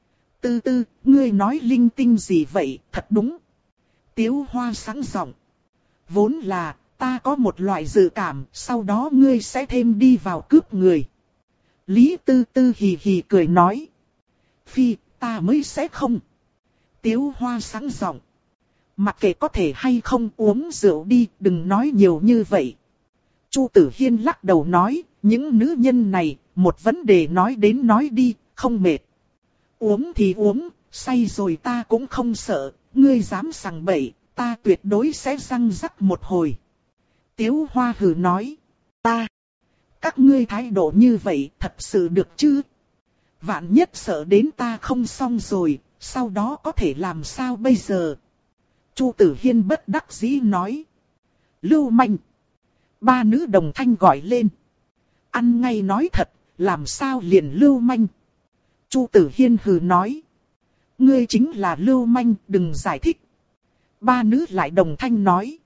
Tư Tư, ngươi nói linh tinh gì vậy, thật đúng. Tiếu Hoa sáng giọng. Vốn là, ta có một loại dự cảm, sau đó ngươi sẽ thêm đi vào cướp người. Lý Tư Tư hì hì cười nói. Phi, ta mới sẽ không. Tiếu Hoa sáng giọng. Mặc kệ có thể hay không uống rượu đi, đừng nói nhiều như vậy. Chu Tử Hiên lắc đầu nói, những nữ nhân này, một vấn đề nói đến nói đi, không mệt. Uống thì uống, say rồi ta cũng không sợ, ngươi dám sằng bậy, ta tuyệt đối sẽ răng rắc một hồi. Tiếu Hoa hừ nói, ta, các ngươi thái độ như vậy thật sự được chứ? Vạn nhất sợ đến ta không xong rồi, sau đó có thể làm sao bây giờ? Chu Tử Hiên bất đắc dĩ nói. Lưu manh. Ba nữ đồng thanh gọi lên. Ăn ngay nói thật, làm sao liền lưu manh? Chu Tử Hiên hừ nói. Ngươi chính là lưu manh, đừng giải thích. Ba nữ lại đồng thanh nói.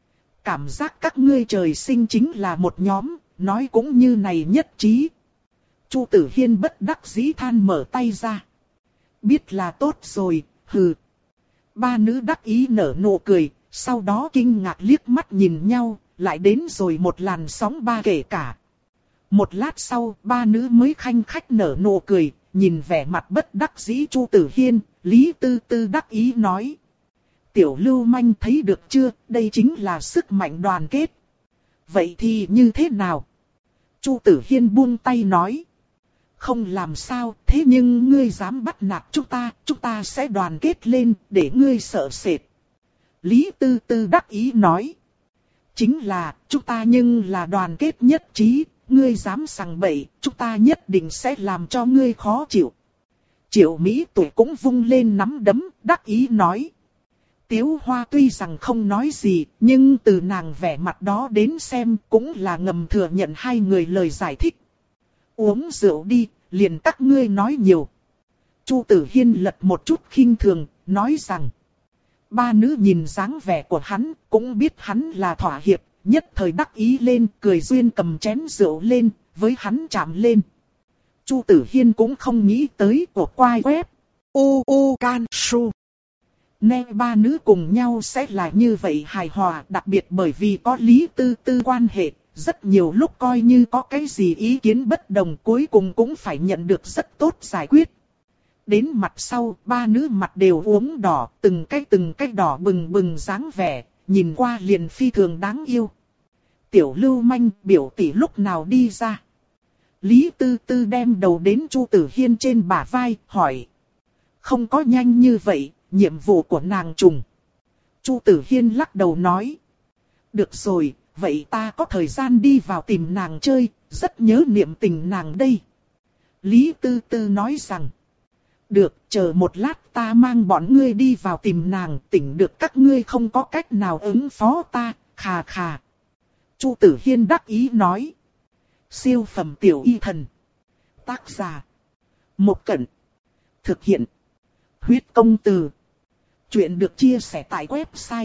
Cảm giác các ngươi trời sinh chính là một nhóm, nói cũng như này nhất trí. Chu Tử Hiên bất đắc dĩ than mở tay ra. Biết là tốt rồi, hừ. Ba nữ đắc ý nở nụ cười, sau đó kinh ngạc liếc mắt nhìn nhau, lại đến rồi một làn sóng ba kể cả. Một lát sau, ba nữ mới khanh khách nở nụ cười, nhìn vẻ mặt bất đắc dĩ Chu Tử Hiên, Lý Tư Tư đắc ý nói. Tiểu lưu manh thấy được chưa, đây chính là sức mạnh đoàn kết. Vậy thì như thế nào? Chu Tử Hiên buông tay nói. Không làm sao, thế nhưng ngươi dám bắt nạt chúng ta, chúng ta sẽ đoàn kết lên, để ngươi sợ sệt. Lý Tư Tư đắc ý nói. Chính là, chúng ta nhưng là đoàn kết nhất trí, ngươi dám sằng bậy, chúng ta nhất định sẽ làm cho ngươi khó chịu. Triệu Mỹ Tuổi cũng vung lên nắm đấm, đắc ý nói. Tiếu Hoa tuy rằng không nói gì, nhưng từ nàng vẻ mặt đó đến xem cũng là ngầm thừa nhận hai người lời giải thích. Uống rượu đi, liền các ngươi nói nhiều. Chu Tử Hiên lật một chút khinh thường, nói rằng. Ba nữ nhìn dáng vẻ của hắn, cũng biết hắn là thỏa hiệp, nhất thời đắc ý lên, cười duyên cầm chén rượu lên, với hắn chạm lên. Chu Tử Hiên cũng không nghĩ tới của quai web. U U Can Su. Nè ba nữ cùng nhau sẽ là như vậy hài hòa, đặc biệt bởi vì có Lý Tư Tư quan hệ. Rất nhiều lúc coi như có cái gì ý kiến bất đồng cuối cùng cũng phải nhận được rất tốt giải quyết. Đến mặt sau, ba nữ mặt đều uống đỏ, từng cái từng cái đỏ bừng bừng dáng vẻ, nhìn qua liền phi thường đáng yêu. Tiểu lưu manh biểu tỷ lúc nào đi ra. Lý Tư Tư đem đầu đến Chu Tử Hiên trên bả vai, hỏi. Không có nhanh như vậy, nhiệm vụ của nàng trùng. Chu Tử Hiên lắc đầu nói. Được rồi, vậy ta có thời gian đi vào tìm nàng chơi, rất nhớ niệm tình nàng đây. Lý Tư Tư nói rằng. Được, chờ một lát ta mang bọn ngươi đi vào tìm nàng, tỉnh được các ngươi không có cách nào ứng phó ta, khà khà. Chu Tử Hiên đắc ý nói. Siêu phẩm tiểu y thần. Tác giả. Một Cẩn. Thực hiện. Huyết công từ. Chuyện được chia sẻ tại website.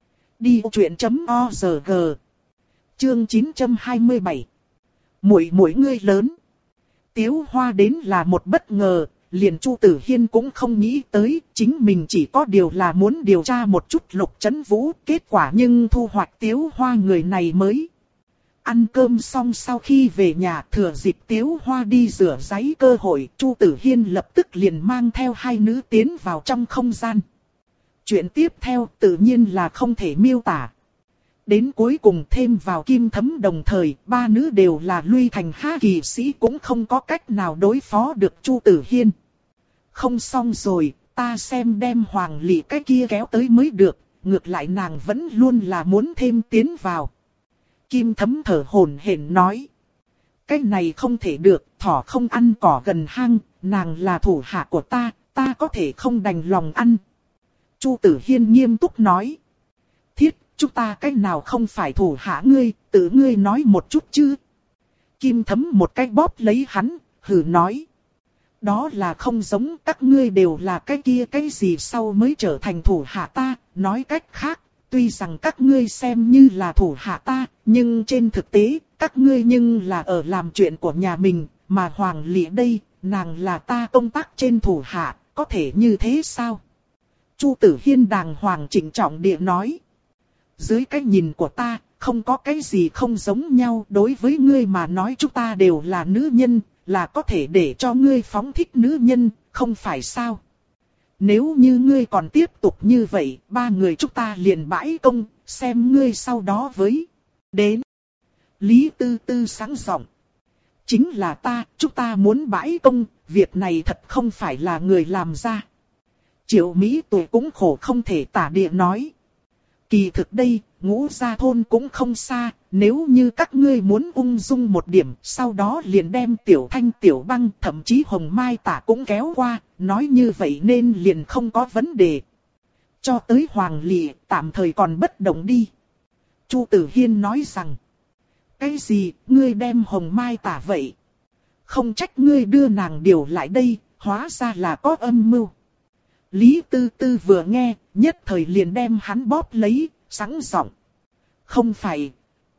đi ô chuyện chấm o rờ giê. Chương chín trăm hai mươi bảy. Muội muội ngươi lớn. Tiếu Hoa đến là một bất ngờ. Liền Chu Tử Hiên cũng không nghĩ tới, chính mình chỉ có điều là muốn điều tra một chút Lục Chấn Vũ, kết quả nhưng thu hoạch Tiếu Hoa người này mới. Ăn cơm xong sau khi về nhà, thừa dịp Tiếu Hoa đi rửa ráy cơ hội, Chu Tử Hiên lập tức liền mang theo hai nữ tiến vào trong không gian. Chuyện tiếp theo tự nhiên là không thể miêu tả. Đến cuối cùng thêm vào Kim Thấm đồng thời, ba nữ đều là Luy Thành Há kỳ sĩ cũng không có cách nào đối phó được Chu Tử Hiên. Không xong rồi, ta xem đem Hoàng Lị cái kia kéo tới mới được, ngược lại nàng vẫn luôn là muốn thêm tiến vào. Kim Thấm thở hổn hển nói. Cái này không thể được, thỏ không ăn cỏ gần hang, nàng là thủ hạ của ta, ta có thể không đành lòng ăn. Chu Tử Hiên nghiêm túc nói. Thiết, chúng ta cách nào không phải thủ hạ ngươi, tự ngươi nói một chút chứ. Kim Thấm một cái bóp lấy hắn, hừ nói. Đó là không giống, các ngươi đều là cái kia cái gì sau mới trở thành thủ hạ ta, nói cách khác, tuy rằng các ngươi xem như là thủ hạ ta, nhưng trên thực tế, các ngươi nhưng là ở làm chuyện của nhà mình, mà Hoàng Lị đây, nàng là ta công tác trên thủ hạ, có thể như thế sao? Chu Tử Hiên đàng hoàng chỉnh trọng địa nói. Dưới cái nhìn của ta, không có cái gì không giống nhau, đối với ngươi mà nói chúng ta đều là nữ nhân, là có thể để cho ngươi phóng thích nữ nhân, không phải sao? Nếu như ngươi còn tiếp tục như vậy, ba người chúng ta liền bãi công, xem ngươi sau đó với. Đến. Lý Tư Tư sáng giọng. Chính là ta, chúng ta muốn bãi công, việc này thật không phải là người làm ra. Triệu Mỹ Tùy cũng khổ không thể tả địa nói. Kỳ thực đây, Ngũ Gia thôn cũng không xa, nếu như các ngươi muốn ung dung một điểm, sau đó liền đem Tiểu Thanh Tiểu Băng, thậm chí Hồng Mai Tả cũng kéo qua, nói như vậy nên liền không có vấn đề. Cho tới Hoàng Lị, tạm thời còn bất động đi. Chu Tử Hiên nói rằng, cái gì, ngươi đem Hồng Mai Tả vậy? Không trách ngươi đưa nàng điều lại đây, hóa ra là có âm mưu. Lý Tư Tư vừa nghe, nhất thời liền đem hắn bóp lấy, sẵn giọng. Không phải.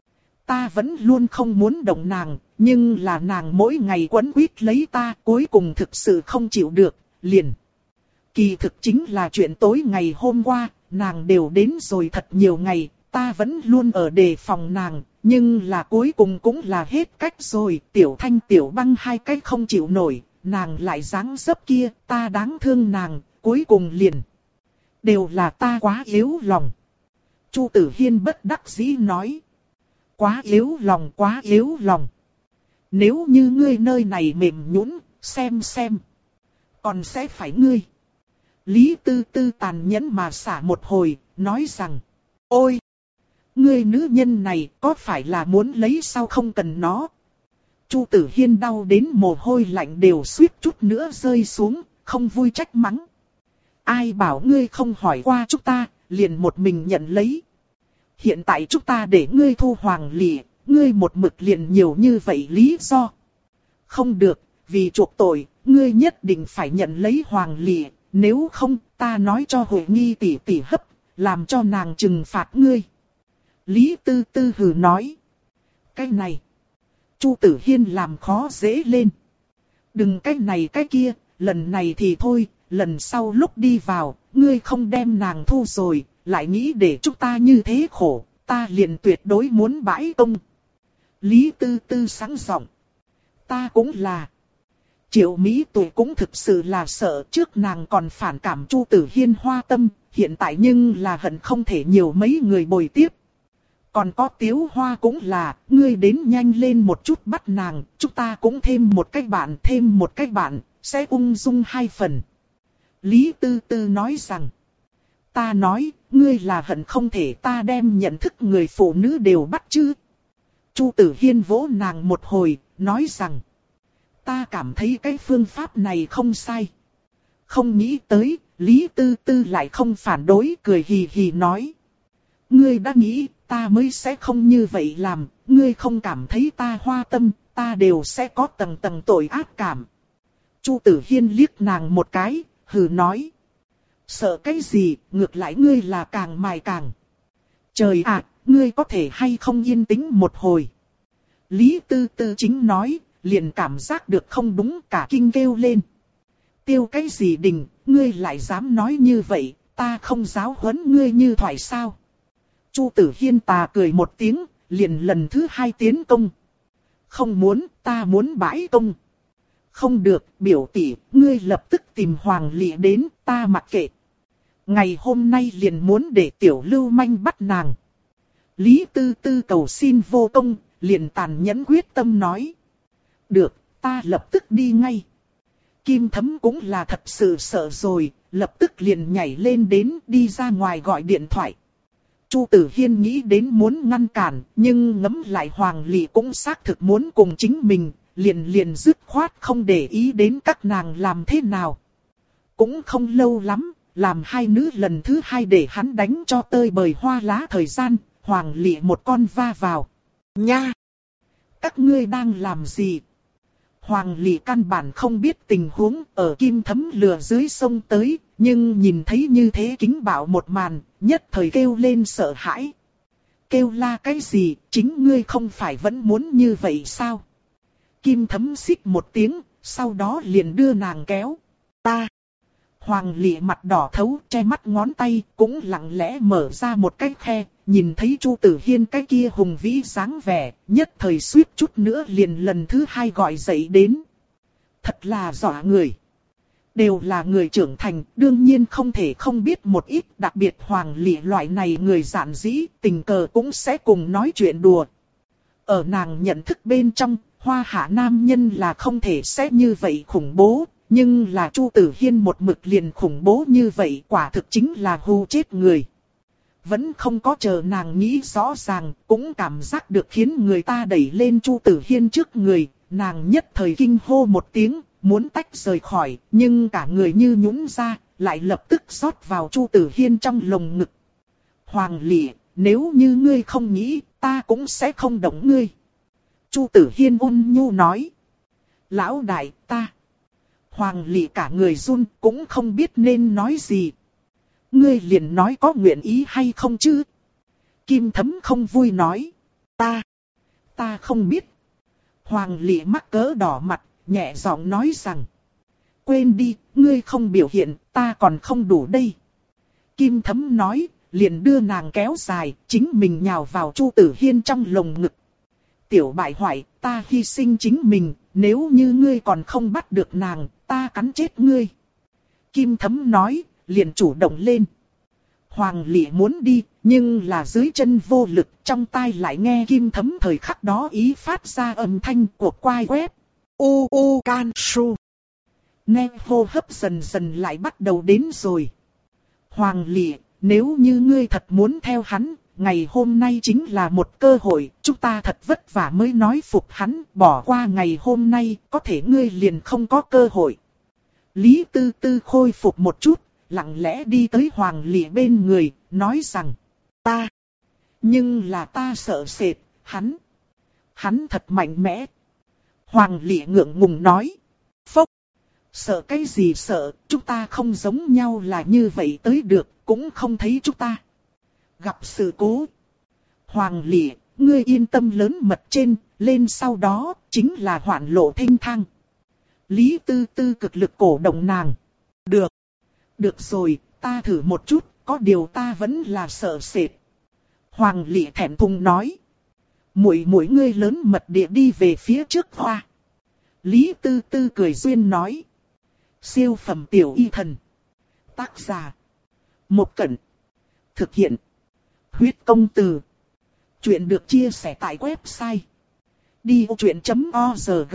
Ta vẫn luôn không muốn động nàng, nhưng là nàng mỗi ngày quấn quýt lấy ta, cuối cùng thực sự không chịu được, liền. Kỳ thực chính là chuyện tối ngày hôm qua, nàng đều đến rồi thật nhiều ngày, ta vẫn luôn ở đề phòng nàng, nhưng là cuối cùng cũng là hết cách rồi, Tiểu Thanh Tiểu Băng hai cách không chịu nổi, nàng lại dáng dấp kia, ta đáng thương nàng. Cuối cùng liền. Đều là ta quá yếu lòng. Chu Tử Hiên bất đắc dĩ nói. Quá yếu lòng, quá yếu lòng. Nếu như ngươi nơi này mềm nhũn, xem xem. Còn sẽ phải ngươi. Lý Tư Tư tàn nhẫn mà xả một hồi, nói rằng. Ôi! Ngươi nữ nhân này có phải là muốn lấy sao không cần nó? Chu Tử Hiên đau đến mồ hôi lạnh đều suýt chút nữa rơi xuống, không vui trách mắng. Ai bảo ngươi không hỏi qua chúng ta, liền một mình nhận lấy. Hiện tại chúng ta để ngươi thu Hoàng Lị, ngươi một mực liền nhiều như vậy lý do. Không được, vì chuộc tội, ngươi nhất định phải nhận lấy Hoàng Lị, nếu không ta nói cho Huệ Nghi tỷ tỷ hấp, làm cho nàng trừng phạt ngươi. Lý Tư Tư hừ nói. Cái này, Chu Tử Hiên làm khó dễ lên. Đừng cái này cái kia, lần này thì thôi. Lần sau lúc đi vào, ngươi không đem nàng thu rồi, lại nghĩ để chúng ta như thế khổ, ta liền tuyệt đối muốn bãi công. Lý Tư Tư sáng giọng. Ta cũng là. Triệu Mỹ Tùy cũng thực sự là sợ, trước nàng còn phản cảm Chu Tử Hiên hoa tâm, hiện tại nhưng là hận không thể nhiều mấy người bồi tiếp. Còn có Tiếu Hoa cũng là, ngươi đến nhanh lên một chút bắt nàng, chúng ta cũng thêm một cái bạn, thêm một cái bạn, sẽ ung dung hai phần. Lý Tư Tư nói rằng, ta nói, ngươi là hận không thể ta đem nhận thức người phụ nữ đều bắt chứ. Chu Tử Hiên vỗ nàng một hồi, nói rằng, ta cảm thấy cái phương pháp này không sai. Không nghĩ tới, Lý Tư Tư lại không phản đối, cười hì hì nói. Ngươi đã nghĩ, ta mới sẽ không như vậy làm, ngươi không cảm thấy ta hoa tâm, ta đều sẽ có tầng tầng tội ác cảm. Chu Tử Hiên liếc nàng một cái, hừ nói. Sợ cái gì, ngược lại ngươi là càng mài càng. Trời ạ, ngươi có thể hay không yên tĩnh một hồi. Lý Tư Tư chính nói, liền cảm giác được không đúng, cả kinh kêu lên. Tiêu cái gì Đình, ngươi lại dám nói như vậy, ta không giáo huấn ngươi như thoại sao. Chu Tử Hiên tà cười một tiếng, liền lần thứ hai tiến công. Không muốn, ta muốn bãi công. Không được, biểu tỷ, ngươi lập tức tìm Hoàng Lệ đến, ta mặc kệ. Ngày hôm nay liền muốn để tiểu lưu manh bắt nàng. Lý Tư Tư cầu xin vô công, liền tàn nhẫn quyết tâm nói. Được, ta lập tức đi ngay. Kim Thấm cũng là thật sự sợ rồi, lập tức liền nhảy lên đến đi ra ngoài gọi điện thoại. Chu Tử Hiên nghĩ đến muốn ngăn cản, nhưng ngẫm lại Hoàng Lệ cũng xác thực muốn cùng chính mình, liền liền dứt khoát không để ý đến các nàng làm thế nào. Cũng không lâu lắm, làm hai nữ lần thứ hai để hắn đánh cho tơi bời hoa lá thời gian, Hoàng Lệ một con va vào. Nha! Các ngươi đang làm gì? Hoàng Lệ căn bản không biết tình huống ở Kim Thấm lừa dưới sông tới, nhưng nhìn thấy như thế kính bạo một màn, nhất thời kêu lên sợ hãi. Kêu la cái gì, chính ngươi không phải vẫn muốn như vậy sao? Kim Thấm xích một tiếng, sau đó liền đưa nàng kéo. Ta! Hoàng Lệ mặt đỏ thấu, che mắt ngón tay, cũng lặng lẽ mở ra một cái khe, nhìn thấy Chu Tử Hiên cái kia hùng vĩ dáng vẻ, nhất thời suýt chút nữa liền lần thứ hai gọi dậy đến. Thật là dọa người. Đều là người trưởng thành, đương nhiên không thể không biết một ít, đặc biệt Hoàng Lệ loại này người giản dĩ, tình cờ cũng sẽ cùng nói chuyện đùa. Ở nàng nhận thức bên trong, Hoa Hạ nam nhân là không thể sẽ như vậy khủng bố. Nhưng là Chu Tử Hiên một mực liền khủng bố như vậy, quả thực chính là hù chết người. Vẫn không có chờ nàng nghĩ rõ ràng, cũng cảm giác được khiến người ta đẩy lên Chu Tử Hiên trước người, nàng nhất thời kinh hô một tiếng, muốn tách rời khỏi, nhưng cả người như nhũn ra, lại lập tức rót vào Chu Tử Hiên trong lồng ngực. Hoàng Lệ, nếu như ngươi không nghĩ, ta cũng sẽ không động ngươi. Chu Tử Hiên ôn nhu nói. Lão đại, ta... Hoàng Lệ cả người run, cũng không biết nên nói gì. Ngươi liền nói có nguyện ý hay không chứ? Kim Thấm không vui nói. Ta, ta không biết. Hoàng Lệ mắc cỡ đỏ mặt, nhẹ giọng nói rằng. Quên đi, ngươi không biểu hiện, ta còn không đủ đây. Kim Thấm nói, liền đưa nàng kéo dài, chính mình nhào vào Chu Tử Hiên trong lồng ngực. Tiểu bại hoại, ta hy sinh chính mình, nếu như ngươi còn không bắt được nàng, ta cắn chết ngươi. Kim Thấm nói, liền chủ động lên. Hoàng Lệ muốn đi, nhưng là dưới chân vô lực, trong tai lại nghe Kim Thấm thời khắc đó ý phát ra âm thanh của quai web. U U Can Su. Nghe hô hấp dần dần lại bắt đầu đến rồi. Hoàng Lệ, nếu như ngươi thật muốn theo hắn, ngày hôm nay chính là một cơ hội, chúng ta thật vất vả mới nói phục hắn, bỏ qua ngày hôm nay, có thể ngươi liền không có cơ hội. Lý Tư Tư khôi phục một chút, lặng lẽ đi tới Hoàng Lệ bên người, nói rằng, ta, nhưng là ta sợ sệt, hắn, hắn thật mạnh mẽ. Hoàng Lệ ngượng ngùng nói, phốc, sợ cái gì sợ, chúng ta không giống nhau là như vậy tới được, cũng không thấy chúng ta gặp sự cố. Hoàng Lệ, ngươi yên tâm lớn mật trên, lên sau đó, chính là hoạn lộ thênh thang. Lý Tư Tư cực lực cổ động nàng. Được. Được rồi, ta thử một chút, có điều ta vẫn là sợ sệt. Hoàng Lệ thẹn thùng nói. Muội muội ngươi lớn mật địa đi về phía trước hoa. Lý Tư Tư cười duyên nói. Siêu phẩm tiểu y thần. Tác giả. Một Cẩn. Thực hiện. Huyết công từ. Chuyện được chia sẻ tại website đi vô chuyện chấm org.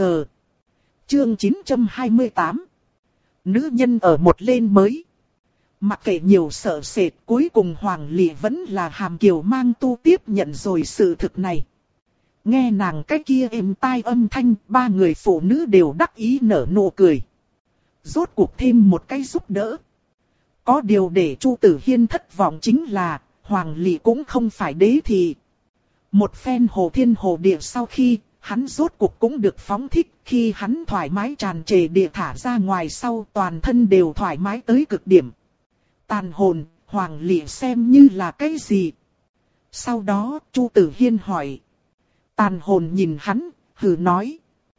Chương chín trăm hai mươi tám. Nữ nhân ở một lên mới. Mặc kệ nhiều sợ sệt, cuối cùng Hoàng Lị vẫn là Hàm Kiều Mang Tu tiếp nhận rồi sự thực này. Nghe nàng cái kia êm tai âm thanh, ba người phụ nữ đều đắc ý nở nụ cười. Rốt cuộc thêm một cái giúp đỡ. Có điều để Chu Tử Hiên thất vọng chính là, Hoàng Lị cũng không phải đế thì. Một phen hồ thiên hồ địa sau khi, hắn rốt cuộc cũng được phóng thích, khi hắn thoải mái tràn trề địa thả ra ngoài sau, toàn thân đều thoải mái tới cực điểm. Tàn hồn, Hoàng Lị xem như là cái gì? Sau đó, Chu Tử Hiên hỏi. Tàn hồn nhìn hắn, hừ nói.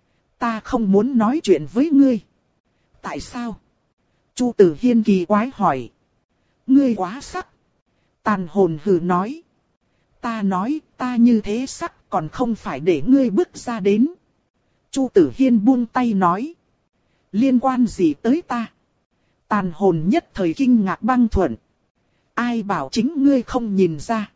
Ta không muốn nói chuyện với ngươi. Tại sao? Chu Tử Hiên kỳ quái hỏi. Ngươi quá sắc. Tàn hồn hừ nói. Ta nói, ta như thế sắc còn không phải để ngươi bước ra đến. Chu Tử Hiên buông tay nói. Liên quan gì tới ta? Tàn hồn nhất thời kinh ngạc băng thuận. Ai bảo chính ngươi không nhìn ra?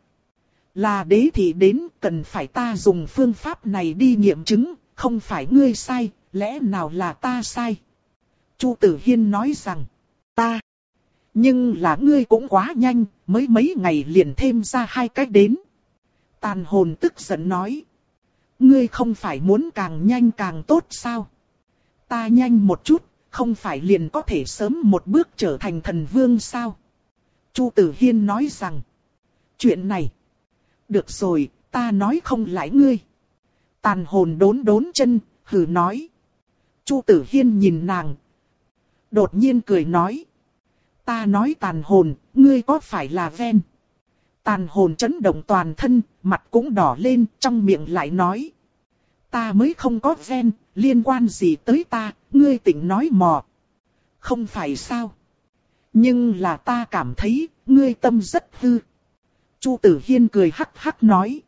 Là đế thì đến, cần phải ta dùng phương pháp này đi nghiệm chứng, không phải ngươi sai, lẽ nào là ta sai? Chu Tử Hiên nói rằng, ta. Nhưng là ngươi cũng quá nhanh, mới mấy ngày liền thêm ra hai cái đến. Tàn hồn tức giận nói. Ngươi không phải muốn càng nhanh càng tốt sao? Ta nhanh một chút, không phải liền có thể sớm một bước trở thành thần vương sao? Chu Tử Hiên nói rằng. Chuyện này. Được rồi, ta nói không lại ngươi. Tàn hồn đốn đốn chân, hừ nói. Chu Tử Hiên nhìn nàng. Đột nhiên cười nói. Ta nói tàn hồn, ngươi có phải là ven? Tàn hồn chấn động toàn thân, mặt cũng đỏ lên, trong miệng lại nói. Ta mới không có ven, liên quan gì tới ta, ngươi tỉnh nói mò. Không phải sao? Nhưng là ta cảm thấy, ngươi tâm rất hư. Chu Tử Hiên cười hắc hắc nói.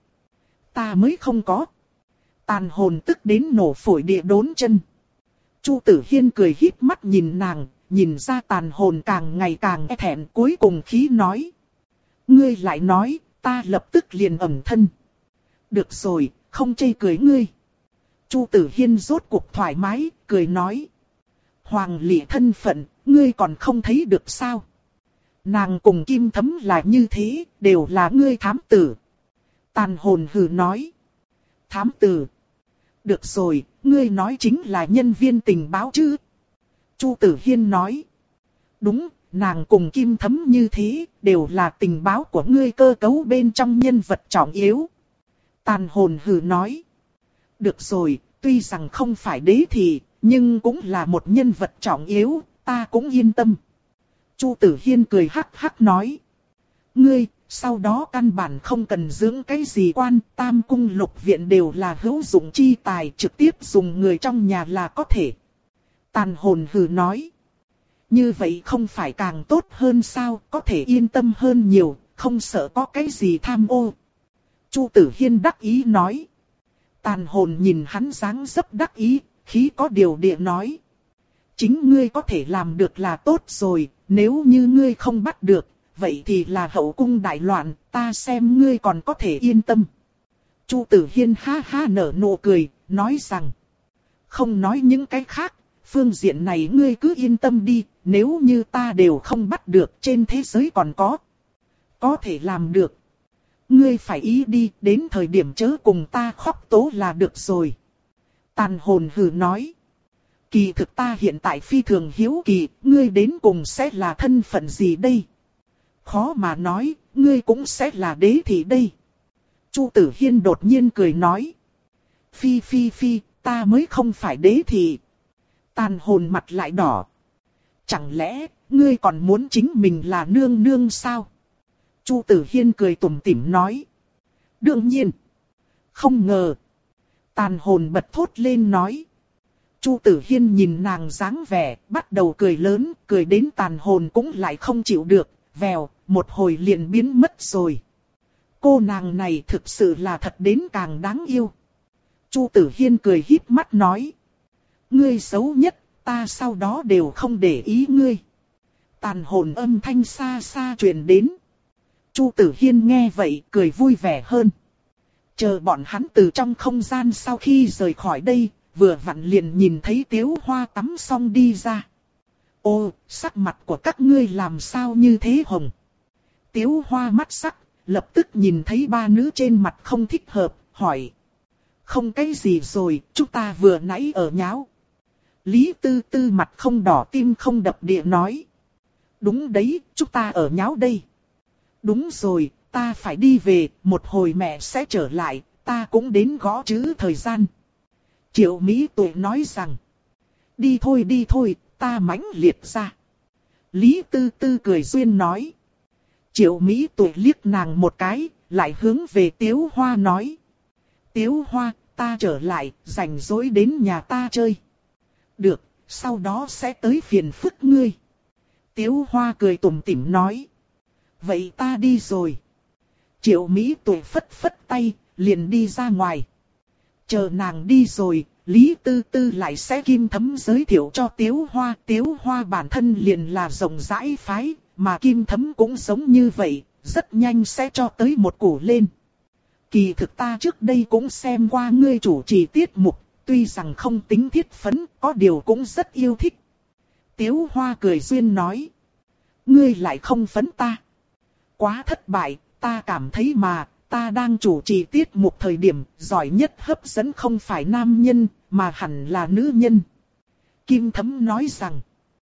Ta mới không có. Tàn hồn tức đến nổ phổi địa đốn chân. Chu Tử Hiên cười híp mắt nhìn nàng, nhìn ra tàn hồn càng ngày càng e thẹn, cuối cùng khí nói. Ngươi lại nói, ta lập tức liền ẩn thân. Được rồi, không chê cười ngươi. Chu Tử Hiên rốt cuộc thoải mái, cười nói. Hoàng Lị thân phận, ngươi còn không thấy được sao? Nàng cùng Kim Thấm là như thế, đều là ngươi thám tử. Tàn hồn hừ nói. Thám tử. Được rồi, ngươi nói chính là nhân viên tình báo chứ? Chu Tử Hiên nói. Đúng, nàng cùng Kim Thấm như thế, đều là tình báo của ngươi cơ cấu bên trong nhân vật trọng yếu. Tàn hồn hừ nói. Được rồi, tuy rằng không phải đế thì, nhưng cũng là một nhân vật trọng yếu, ta cũng yên tâm. Chu Tử Hiên cười hắc hắc nói. Ngươi, sau đó căn bản không cần dưỡng cái gì quan, Tam Cung Lục Viện đều là hữu dụng chi tài, trực tiếp dùng người trong nhà là có thể. Tàn hồn hừ nói. Như vậy không phải càng tốt hơn sao, có thể yên tâm hơn nhiều, không sợ có cái gì tham ô. Chu Tử Hiên đắc ý nói. Tàn hồn nhìn hắn dáng dấp đắc ý, khí có điều địa nói. Chính ngươi có thể làm được là tốt rồi, nếu như ngươi không bắt được, vậy thì là hậu cung đại loạn, ta xem ngươi còn có thể yên tâm. Chu Tử Hiên ha ha nở nụ cười, nói rằng. Không nói những cái khác, phương diện này ngươi cứ yên tâm đi, nếu như ta đều không bắt được trên thế giới còn có. Có thể làm được. Ngươi phải ý đi, đến thời điểm chớ cùng ta khóc tố là được rồi. Tàn hồn hừ nói. Kỳ thực ta hiện tại phi thường hiếu kỳ, ngươi đến cùng sẽ là thân phận gì đây? Khó mà nói, ngươi cũng sẽ là đế thị đây. Chu Tử Hiên đột nhiên cười nói. Phi phi phi, ta mới không phải đế thị. Tàn hồn mặt lại đỏ. Chẳng lẽ, ngươi còn muốn chính mình là nương nương sao? Chu Tử Hiên cười tủm tỉm nói. Đương nhiên. Không ngờ. Tàn hồn bật thốt lên nói. Chu Tử Hiên nhìn nàng dáng vẻ, bắt đầu cười lớn, cười đến tàn hồn cũng lại không chịu được, vèo, một hồi liền biến mất rồi. Cô nàng này thực sự là thật đến càng đáng yêu. Chu Tử Hiên cười híp mắt nói. Ngươi xấu nhất, ta sau đó đều không để ý ngươi. Tàn hồn âm thanh xa xa truyền đến. Chu Tử Hiên nghe vậy cười vui vẻ hơn. Chờ bọn hắn từ trong không gian sau khi rời khỏi đây, vừa vặn liền nhìn thấy Tiếu Hoa tắm xong đi ra. Ô, sắc mặt của các ngươi làm sao như thế hồng? Tiếu Hoa mắt sắc, lập tức nhìn thấy ba nữ trên mặt không thích hợp, hỏi. Không cái gì rồi, chúng ta vừa nãy ở nháo. Lý Tư Tư mặt không đỏ tim không đập địa nói. Đúng đấy, chúng ta ở nháo đây. Đúng rồi, ta phải đi về, một hồi mẹ sẽ trở lại, ta cũng đến gõ chữ thời gian. Triệu Mỹ Tuệ nói rằng. Đi thôi đi thôi, ta mãnh liệt ra. Lý Tư Tư cười duyên nói. Triệu Mỹ Tuệ liếc nàng một cái, lại hướng về Tiếu Hoa nói. Tiếu Hoa, ta trở lại, rảnh rỗi đến nhà ta chơi. Được, sau đó sẽ tới phiền phức ngươi. Tiếu Hoa cười tủm tỉm nói. Vậy ta đi rồi. Triệu Mỹ Tuệ phất phất tay, liền đi ra ngoài. Chờ nàng đi rồi, Lý Tư Tư lại sẽ Kim Thấm giới thiệu cho Tiếu Hoa. Tiếu Hoa bản thân liền là rộng rãi phái, mà Kim Thấm cũng giống như vậy, rất nhanh sẽ cho tới một củ lên. Kỳ thực ta trước đây cũng xem qua ngươi chủ trì tiết mục, tuy rằng không tính thiết phấn, có điều cũng rất yêu thích. Tiếu Hoa cười duyên nói. Ngươi lại không phấn ta. Quá thất bại, ta cảm thấy mà, ta đang chủ trì tiết mục thời điểm, giỏi nhất hấp dẫn không phải nam nhân, mà hẳn là nữ nhân. Kim Thấm nói rằng.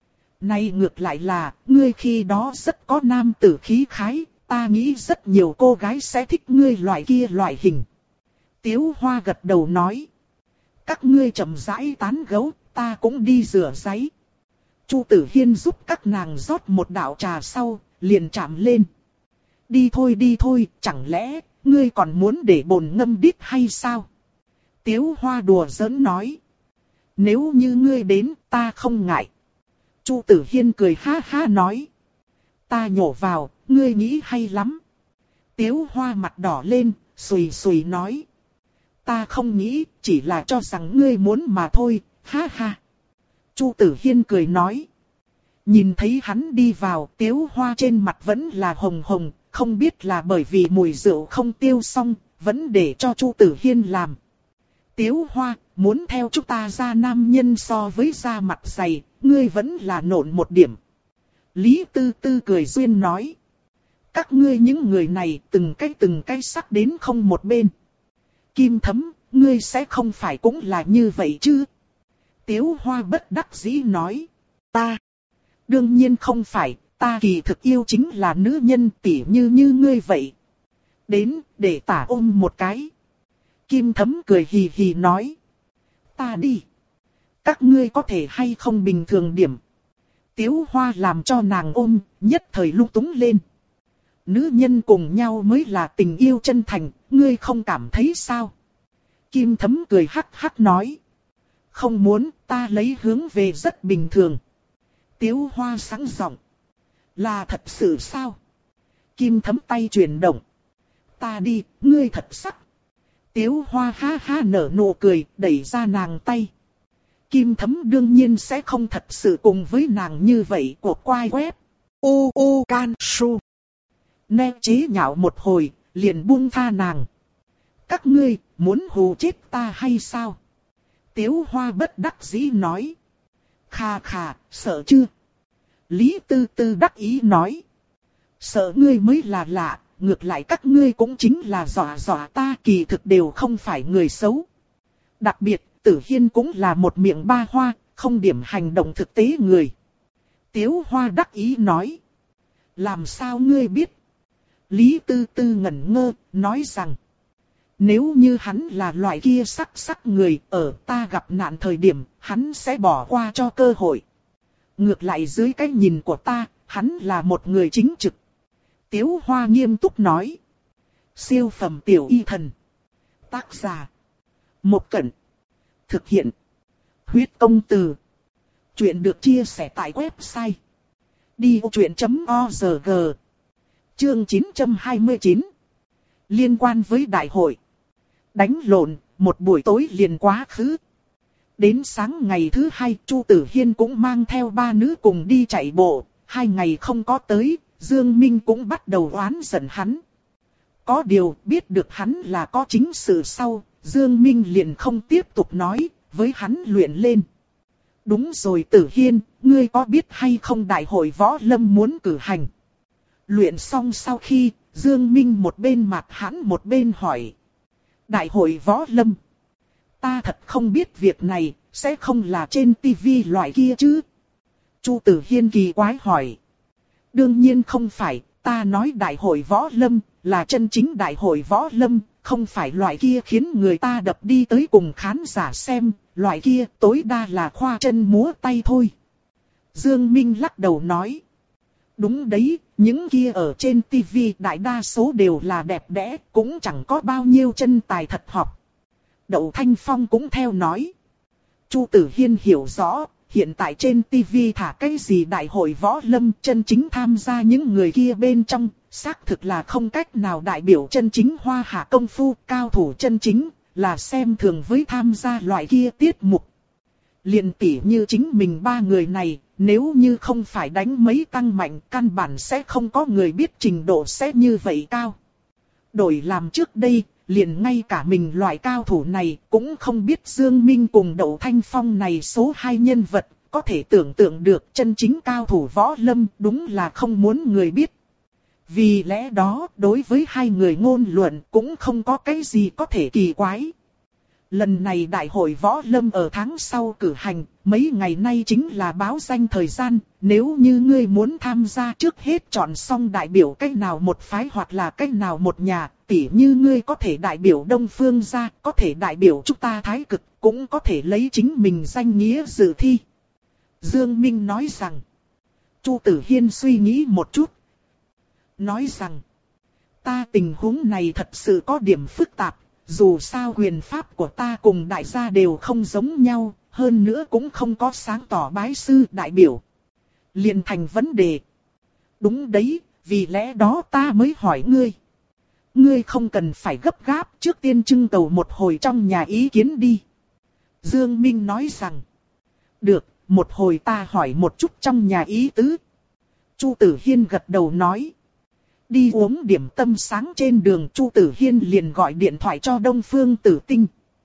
Nay ngược lại là, ngươi khi đó rất có nam tử khí khái, ta nghĩ rất nhiều cô gái sẽ thích ngươi loại kia loại hình. Tiếu Hoa gật đầu nói. Các ngươi chậm rãi tán gẫu, ta cũng đi rửa giấy. Chu Tử Hiên giúp các nàng rót một đạo trà sau, liền chạm lên. Đi thôi đi thôi, chẳng lẽ, ngươi còn muốn để bồn ngâm đít hay sao? Tiếu Hoa đùa giỡn nói. Nếu như ngươi đến, ta không ngại. Chu Tử Hiên cười ha ha nói. Ta nhổ vào, ngươi nghĩ hay lắm. Tiếu Hoa mặt đỏ lên, xùi xùi nói. Ta không nghĩ, chỉ là cho rằng ngươi muốn mà thôi, ha ha. Chu Tử Hiên cười nói. Nhìn thấy hắn đi vào, Tiếu Hoa trên mặt vẫn là hồng hồng, không biết là bởi vì mùi rượu không tiêu xong, vẫn để cho Chu Tử Hiên làm. Tiếu Hoa, muốn theo chúng ta ra nam nhân so với da mặt dày, ngươi vẫn là nộn một điểm. Lý Tư Tư cười duyên nói. Các ngươi những người này từng cái từng cái sắc đến không một bên. Kim Thấm, ngươi sẽ không phải cũng là như vậy chứ? Tiếu Hoa bất đắc dĩ nói. Ta. Đương nhiên không phải, ta kỳ thực yêu chính là nữ nhân tỉ như như ngươi vậy. Đến, để tả ôm một cái. Kim Thấm cười hì hì nói. Ta đi. Các ngươi có thể hay không bình thường điểm. Tiếu Hoa làm cho nàng ôm, nhất thời lung túng lên. Nữ nhân cùng nhau mới là tình yêu chân thành, ngươi không cảm thấy sao? Kim Thấm cười hắc hắc nói. Không muốn, ta lấy hướng về rất bình thường. Tiếu Hoa sáng giọng. Là thật sự sao? Kim Thấm tay chuyển động. Ta đi, ngươi thật sắc. Tiếu Hoa ha ha nở nụ cười, đẩy ra nàng tay. Kim Thấm đương nhiên sẽ không thật sự cùng với nàng như vậy của quai web. U U Can Su. Nè chế nhạo một hồi, liền buông tha nàng. Các ngươi, muốn hù chết ta hay sao? Tiếu Hoa bất đắc dĩ nói. Khà khà, sợ chưa? Lý Tư Tư đắc ý nói. Sợ ngươi mới là lạ, ngược lại các ngươi cũng chính là dọa dọa ta, kỳ thực đều không phải người xấu. Đặc biệt, Tử Hiên cũng là một miệng ba hoa, không điểm hành động thực tế người. Tiếu Hoa đắc ý nói. Làm sao ngươi biết? Lý Tư Tư ngẩn ngơ, nói rằng. Nếu như hắn là loại kia sắc sắc người, ở ta gặp nạn thời điểm, hắn sẽ bỏ qua cho cơ hội. Ngược lại dưới cái nhìn của ta, hắn là một người chính trực. Tiếu Hoa nghiêm túc nói. Siêu phẩm tiểu y thần. Tác giả. Một Cẩn. Thực hiện. Huyết công từ. Chuyện được chia sẻ tại website. đi ô chuyện chấm org. Chương chín trăm hai mươi chín. Liên quan với đại hội. Đánh lộn, một buổi tối liền quá khứ. Đến sáng ngày thứ hai, Chu Tử Hiên cũng mang theo ba nữ cùng đi chạy bộ. Hai ngày không có tới, Dương Minh cũng bắt đầu oán giận hắn. Có điều biết được hắn là có chính sự sau, Dương Minh liền không tiếp tục nói, với hắn luyện lên. Đúng rồi Tử Hiên, ngươi có biết hay không đại hội võ lâm muốn cử hành? Luyện xong sau khi, Dương Minh một bên mặc hắn một bên hỏi. Đại hội võ lâm? Ta thật không biết việc này, sẽ không là trên tivi loại kia chứ? Chu Tử Hiên kỳ quái hỏi. Đương nhiên không phải, ta nói đại hội võ lâm, là chân chính đại hội võ lâm, không phải loại kia khiến người ta đập đi tới cùng khán giả xem, loại kia tối đa là khoa chân múa tay thôi. Dương Minh lắc đầu nói. Đúng đấy, những kia ở trên tivi đại đa số đều là đẹp đẽ, cũng chẳng có bao nhiêu chân tài thật học. Đậu Thanh Phong cũng theo nói. Chu Tử Hiên hiểu rõ, hiện tại trên tivi thả cái gì đại hội võ lâm chân chính tham gia những người kia bên trong, xác thực là không cách nào đại biểu chân chính hoa hạ công phu cao thủ chân chính, là xem thường với tham gia loại kia tiết mục. Liền tỉ như chính mình ba người này, nếu như không phải đánh mấy tăng mạnh căn bản sẽ không có người biết trình độ sẽ như vậy cao. Đổi làm trước đây, liền ngay cả mình loại cao thủ này cũng không biết Dương Minh cùng Đậu Thanh Phong này số hai nhân vật, có thể tưởng tượng được chân chính cao thủ võ lâm đúng là không muốn người biết. Vì lẽ đó, đối với hai người ngôn luận cũng không có cái gì có thể kỳ quái. Lần này đại hội võ lâm ở tháng sau cử hành, mấy ngày nay chính là báo danh thời gian, nếu như ngươi muốn tham gia trước hết chọn xong đại biểu cách nào một phái hoặc là cách nào một nhà, tỉ như ngươi có thể đại biểu Đông Phương gia, có thể đại biểu chúng ta Thái Cực, cũng có thể lấy chính mình danh nghĩa dự thi. Dương Minh nói rằng, Chu Tử Hiên suy nghĩ một chút, nói rằng, ta tình huống này thật sự có điểm phức tạp. Dù sao quyền pháp của ta cùng đại gia đều không giống nhau, hơn nữa cũng không có sáng tỏ bái sư đại biểu. Liền thành vấn đề. Đúng đấy, vì lẽ đó ta mới hỏi ngươi. Ngươi không cần phải gấp gáp, trước tiên trưng cầu một hồi trong nhà ý kiến đi. Dương Minh nói rằng. Được, một hồi ta hỏi một chút trong nhà ý tứ. Chu Tử Hiên gật đầu nói. Đi uống điểm tâm sáng trên đường, Chu Tử Hiên liền gọi điện thoại cho Đông Phương Tử Tinh.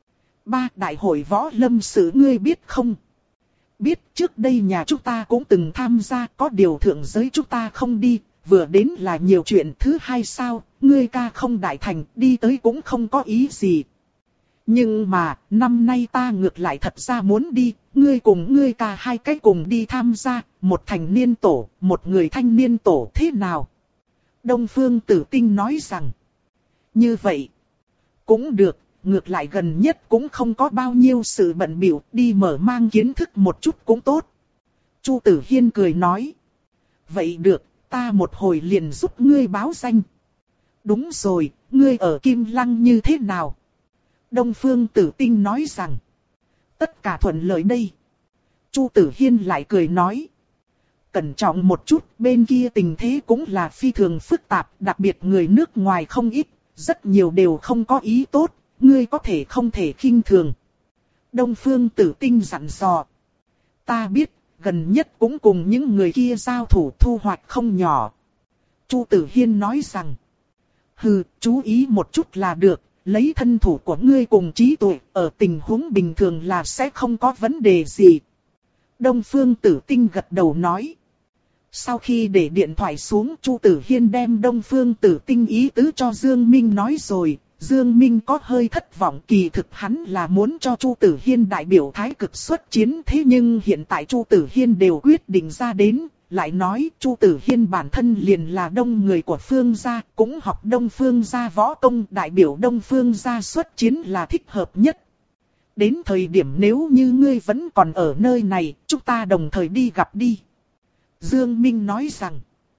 Ba, đại hội võ lâm sự ngươi biết không? Biết, trước đây nhà chúng ta cũng từng tham gia, có điều thượng giới chúng ta không đi, vừa đến là nhiều chuyện. Thứ hai sao, ngươi ca không đại thành, đi tới cũng không có ý gì. Nhưng mà, năm nay ta ngược lại thật ra muốn đi, ngươi cùng ngươi ca hai cái cùng đi tham gia, một thành niên tổ, một người thanh niên tổ, thế nào? Đông Phương Tử Tinh nói rằng, như vậy, cũng được, ngược lại gần nhất cũng không có bao nhiêu sự bận bịu, đi mở mang kiến thức một chút cũng tốt. Chu Tử Hiên cười nói, vậy được, ta một hồi liền giúp ngươi báo danh. Đúng rồi, ngươi ở Kim Lăng như thế nào? Đông Phương Tử Tinh nói rằng, tất cả thuận lợi đây. Chu Tử Hiên lại cười nói, cẩn trọng một chút, bên kia tình thế cũng là phi thường phức tạp, đặc biệt người nước ngoài không ít, rất nhiều đều không có ý tốt, ngươi có thể không thể khinh thường. Đông Phương Tử Tinh dặn dò. Ta biết, gần nhất cũng cùng những người kia giao thủ thu hoạch không nhỏ. Chu Tử Hiên nói rằng, hừ, chú ý một chút là được, lấy thân thủ của ngươi cùng trí tuệ, ở tình huống bình thường là sẽ không có vấn đề gì. Đông Phương Tử Tinh gật đầu nói. Sau khi để điện thoại xuống, Chu Tử Hiên đem Đông Phương Tử Tinh ý tứ cho Dương Minh nói rồi. Dương Minh có hơi thất vọng, kỳ thực hắn là muốn cho Chu Tử Hiên đại biểu Thái Cực xuất chiến, thế nhưng hiện tại Chu Tử Hiên đều quyết định ra đến, lại nói Chu Tử Hiên bản thân liền là đông người của Phương gia, cũng học Đông Phương gia võ công, đại biểu Đông Phương gia xuất chiến là thích hợp nhất. Đến thời điểm nếu như ngươi vẫn còn ở nơi này, chúng ta đồng thời đi gặp đi. Dương Minh nói rằng,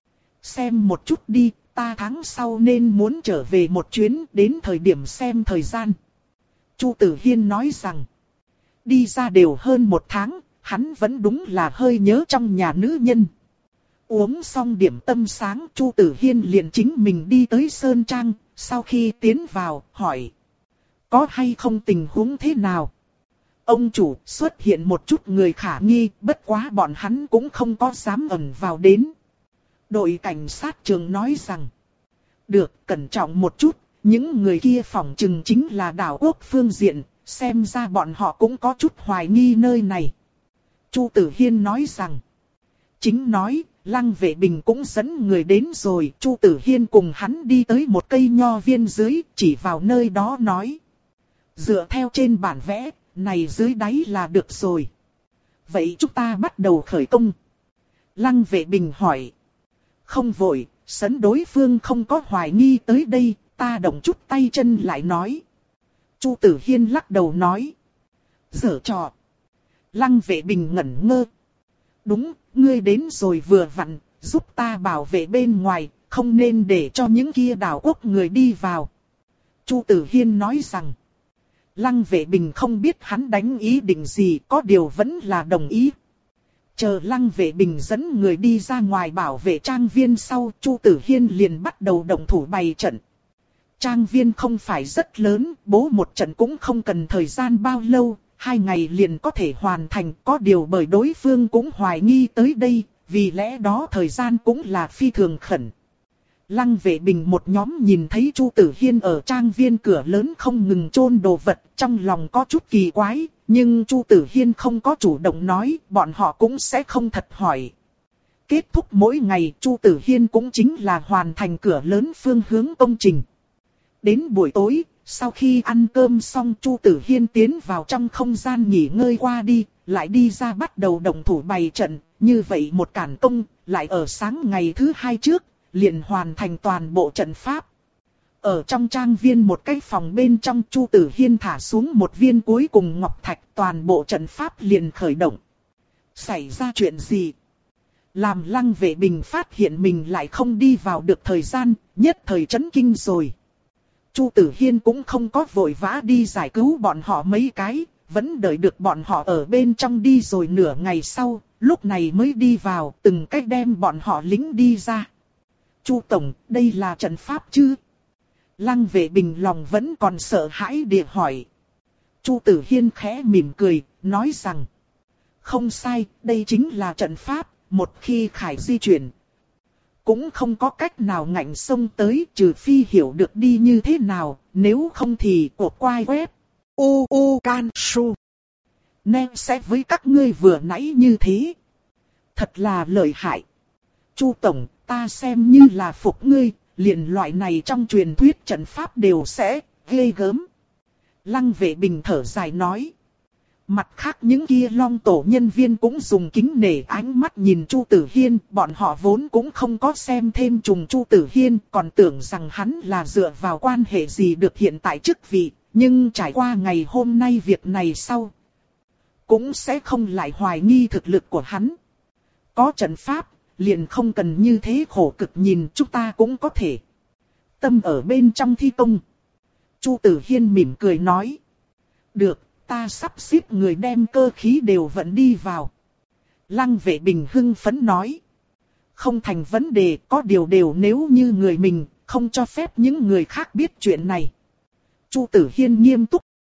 xem một chút đi, ta tháng sau nên muốn trở về một chuyến, đến thời điểm xem thời gian. Chu Tử Hiên nói rằng, đi ra đều hơn một tháng, hắn vẫn đúng là hơi nhớ trong nhà nữ nhân. Uống xong điểm tâm sáng, Chu Tử Hiên liền chính mình đi tới Sơn Trang, sau khi tiến vào, hỏi, có hay không tình huống thế nào? Ông chủ, xuất hiện một chút người khả nghi, bất quá bọn hắn cũng không có dám ẩn vào đến. Đội cảnh sát trường nói rằng, Được, cẩn trọng một chút, những người kia phỏng chừng chính là đảo quốc phương diện, xem ra bọn họ cũng có chút hoài nghi nơi này. Chu Tử Hiên nói rằng, chính nói, Lăng Vệ Bình cũng dẫn người đến rồi, Chu Tử Hiên cùng hắn đi tới một cây nho viên dưới, chỉ vào nơi đó nói. Dựa theo trên bản vẽ, này dưới đáy là được rồi. Vậy chúng ta bắt đầu khởi công. Lăng Vệ Bình hỏi. Không vội, sấn đối phương không có hoài nghi tới đây, ta động chút tay chân lại nói. Chu Tử Hiên lắc đầu nói. Giở trò. Lăng Vệ Bình ngẩn ngơ. Đúng, ngươi đến rồi vừa vặn, giúp ta bảo vệ bên ngoài, không nên để cho những kia đảo quốc người đi vào. Chu Tử Hiên nói rằng. Lăng Vệ Bình không biết hắn đánh ý định gì, có điều vẫn là đồng ý. Chờ Lăng Vệ Bình dẫn người đi ra ngoài bảo vệ trang viên sau, Chu Tử Hiên liền bắt đầu động thủ bày trận. Trang viên không phải rất lớn, bố một trận cũng không cần thời gian bao lâu, hai ngày liền có thể hoàn thành, có điều bởi đối phương cũng hoài nghi tới đây, vì lẽ đó thời gian cũng là phi thường khẩn. Lăng Vệ Bình một nhóm nhìn thấy Chu Tử Hiên ở trang viên cửa lớn không ngừng chôn đồ vật, trong lòng có chút kỳ quái, nhưng Chu Tử Hiên không có chủ động nói, bọn họ cũng sẽ không thật hỏi. Kết thúc mỗi ngày, Chu Tử Hiên cũng chính là hoàn thành cửa lớn phương hướng công trình. Đến buổi tối, sau khi ăn cơm xong, Chu Tử Hiên tiến vào trong không gian nghỉ ngơi qua đi, lại đi ra bắt đầu động thủ bày trận, như vậy một cản công, lại ở sáng ngày thứ hai trước, liền hoàn thành toàn bộ trận pháp. Ở trong trang viên một cái phòng bên trong, Chu Tử Hiên thả xuống một viên cuối cùng ngọc thạch, toàn bộ trận pháp liền khởi động. Xảy ra chuyện gì? Làm Lăng Vệ Bình phát hiện mình lại không đi vào được thời gian, nhất thời chấn kinh rồi. Chu Tử Hiên cũng không có vội vã đi giải cứu bọn họ mấy cái, vẫn đợi được bọn họ ở bên trong đi rồi nửa ngày sau, lúc này mới đi vào, từng cách đem bọn họ lính đi ra. Chu Tổng, đây là trận pháp chứ? Lăng Vệ Bình lòng vẫn còn sợ hãi địa hỏi. Chu Tử Hiên khẽ mỉm cười, nói rằng. Không sai, đây chính là trận pháp, một khi khải di chuyển. Cũng không có cách nào ngạnh xông tới, trừ phi hiểu được đi như thế nào, nếu không thì cuộc quay web. U U Can Su. Nên sẽ với các ngươi vừa nãy như thế. Thật là lợi hại. Chu Tổng, ta xem như là phục ngươi, liền loại này trong truyền thuyết trận pháp đều sẽ ghê gớm. Lăng Vệ Bình thở dài nói. Mặt khác những kia long tổ nhân viên cũng dùng kính nể ánh mắt nhìn Chu Tử Hiên, bọn họ vốn cũng không có xem thêm trùng Chu Tử Hiên, còn tưởng rằng hắn là dựa vào quan hệ gì được hiện tại chức vị, nhưng trải qua ngày hôm nay việc này sau, cũng sẽ không lại hoài nghi thực lực của hắn. Có trận pháp, liền không cần như thế khổ cực nhìn, chúng ta cũng có thể tâm ở bên trong thi công. Chu Tử Hiên mỉm cười nói. Được, ta sắp xếp người đem cơ khí đều vận đi vào. Lăng Vệ Bình hưng phấn nói. Không thành vấn đề, có điều đều nếu như người mình, không cho phép những người khác biết chuyện này. Chu Tử Hiên nghiêm túc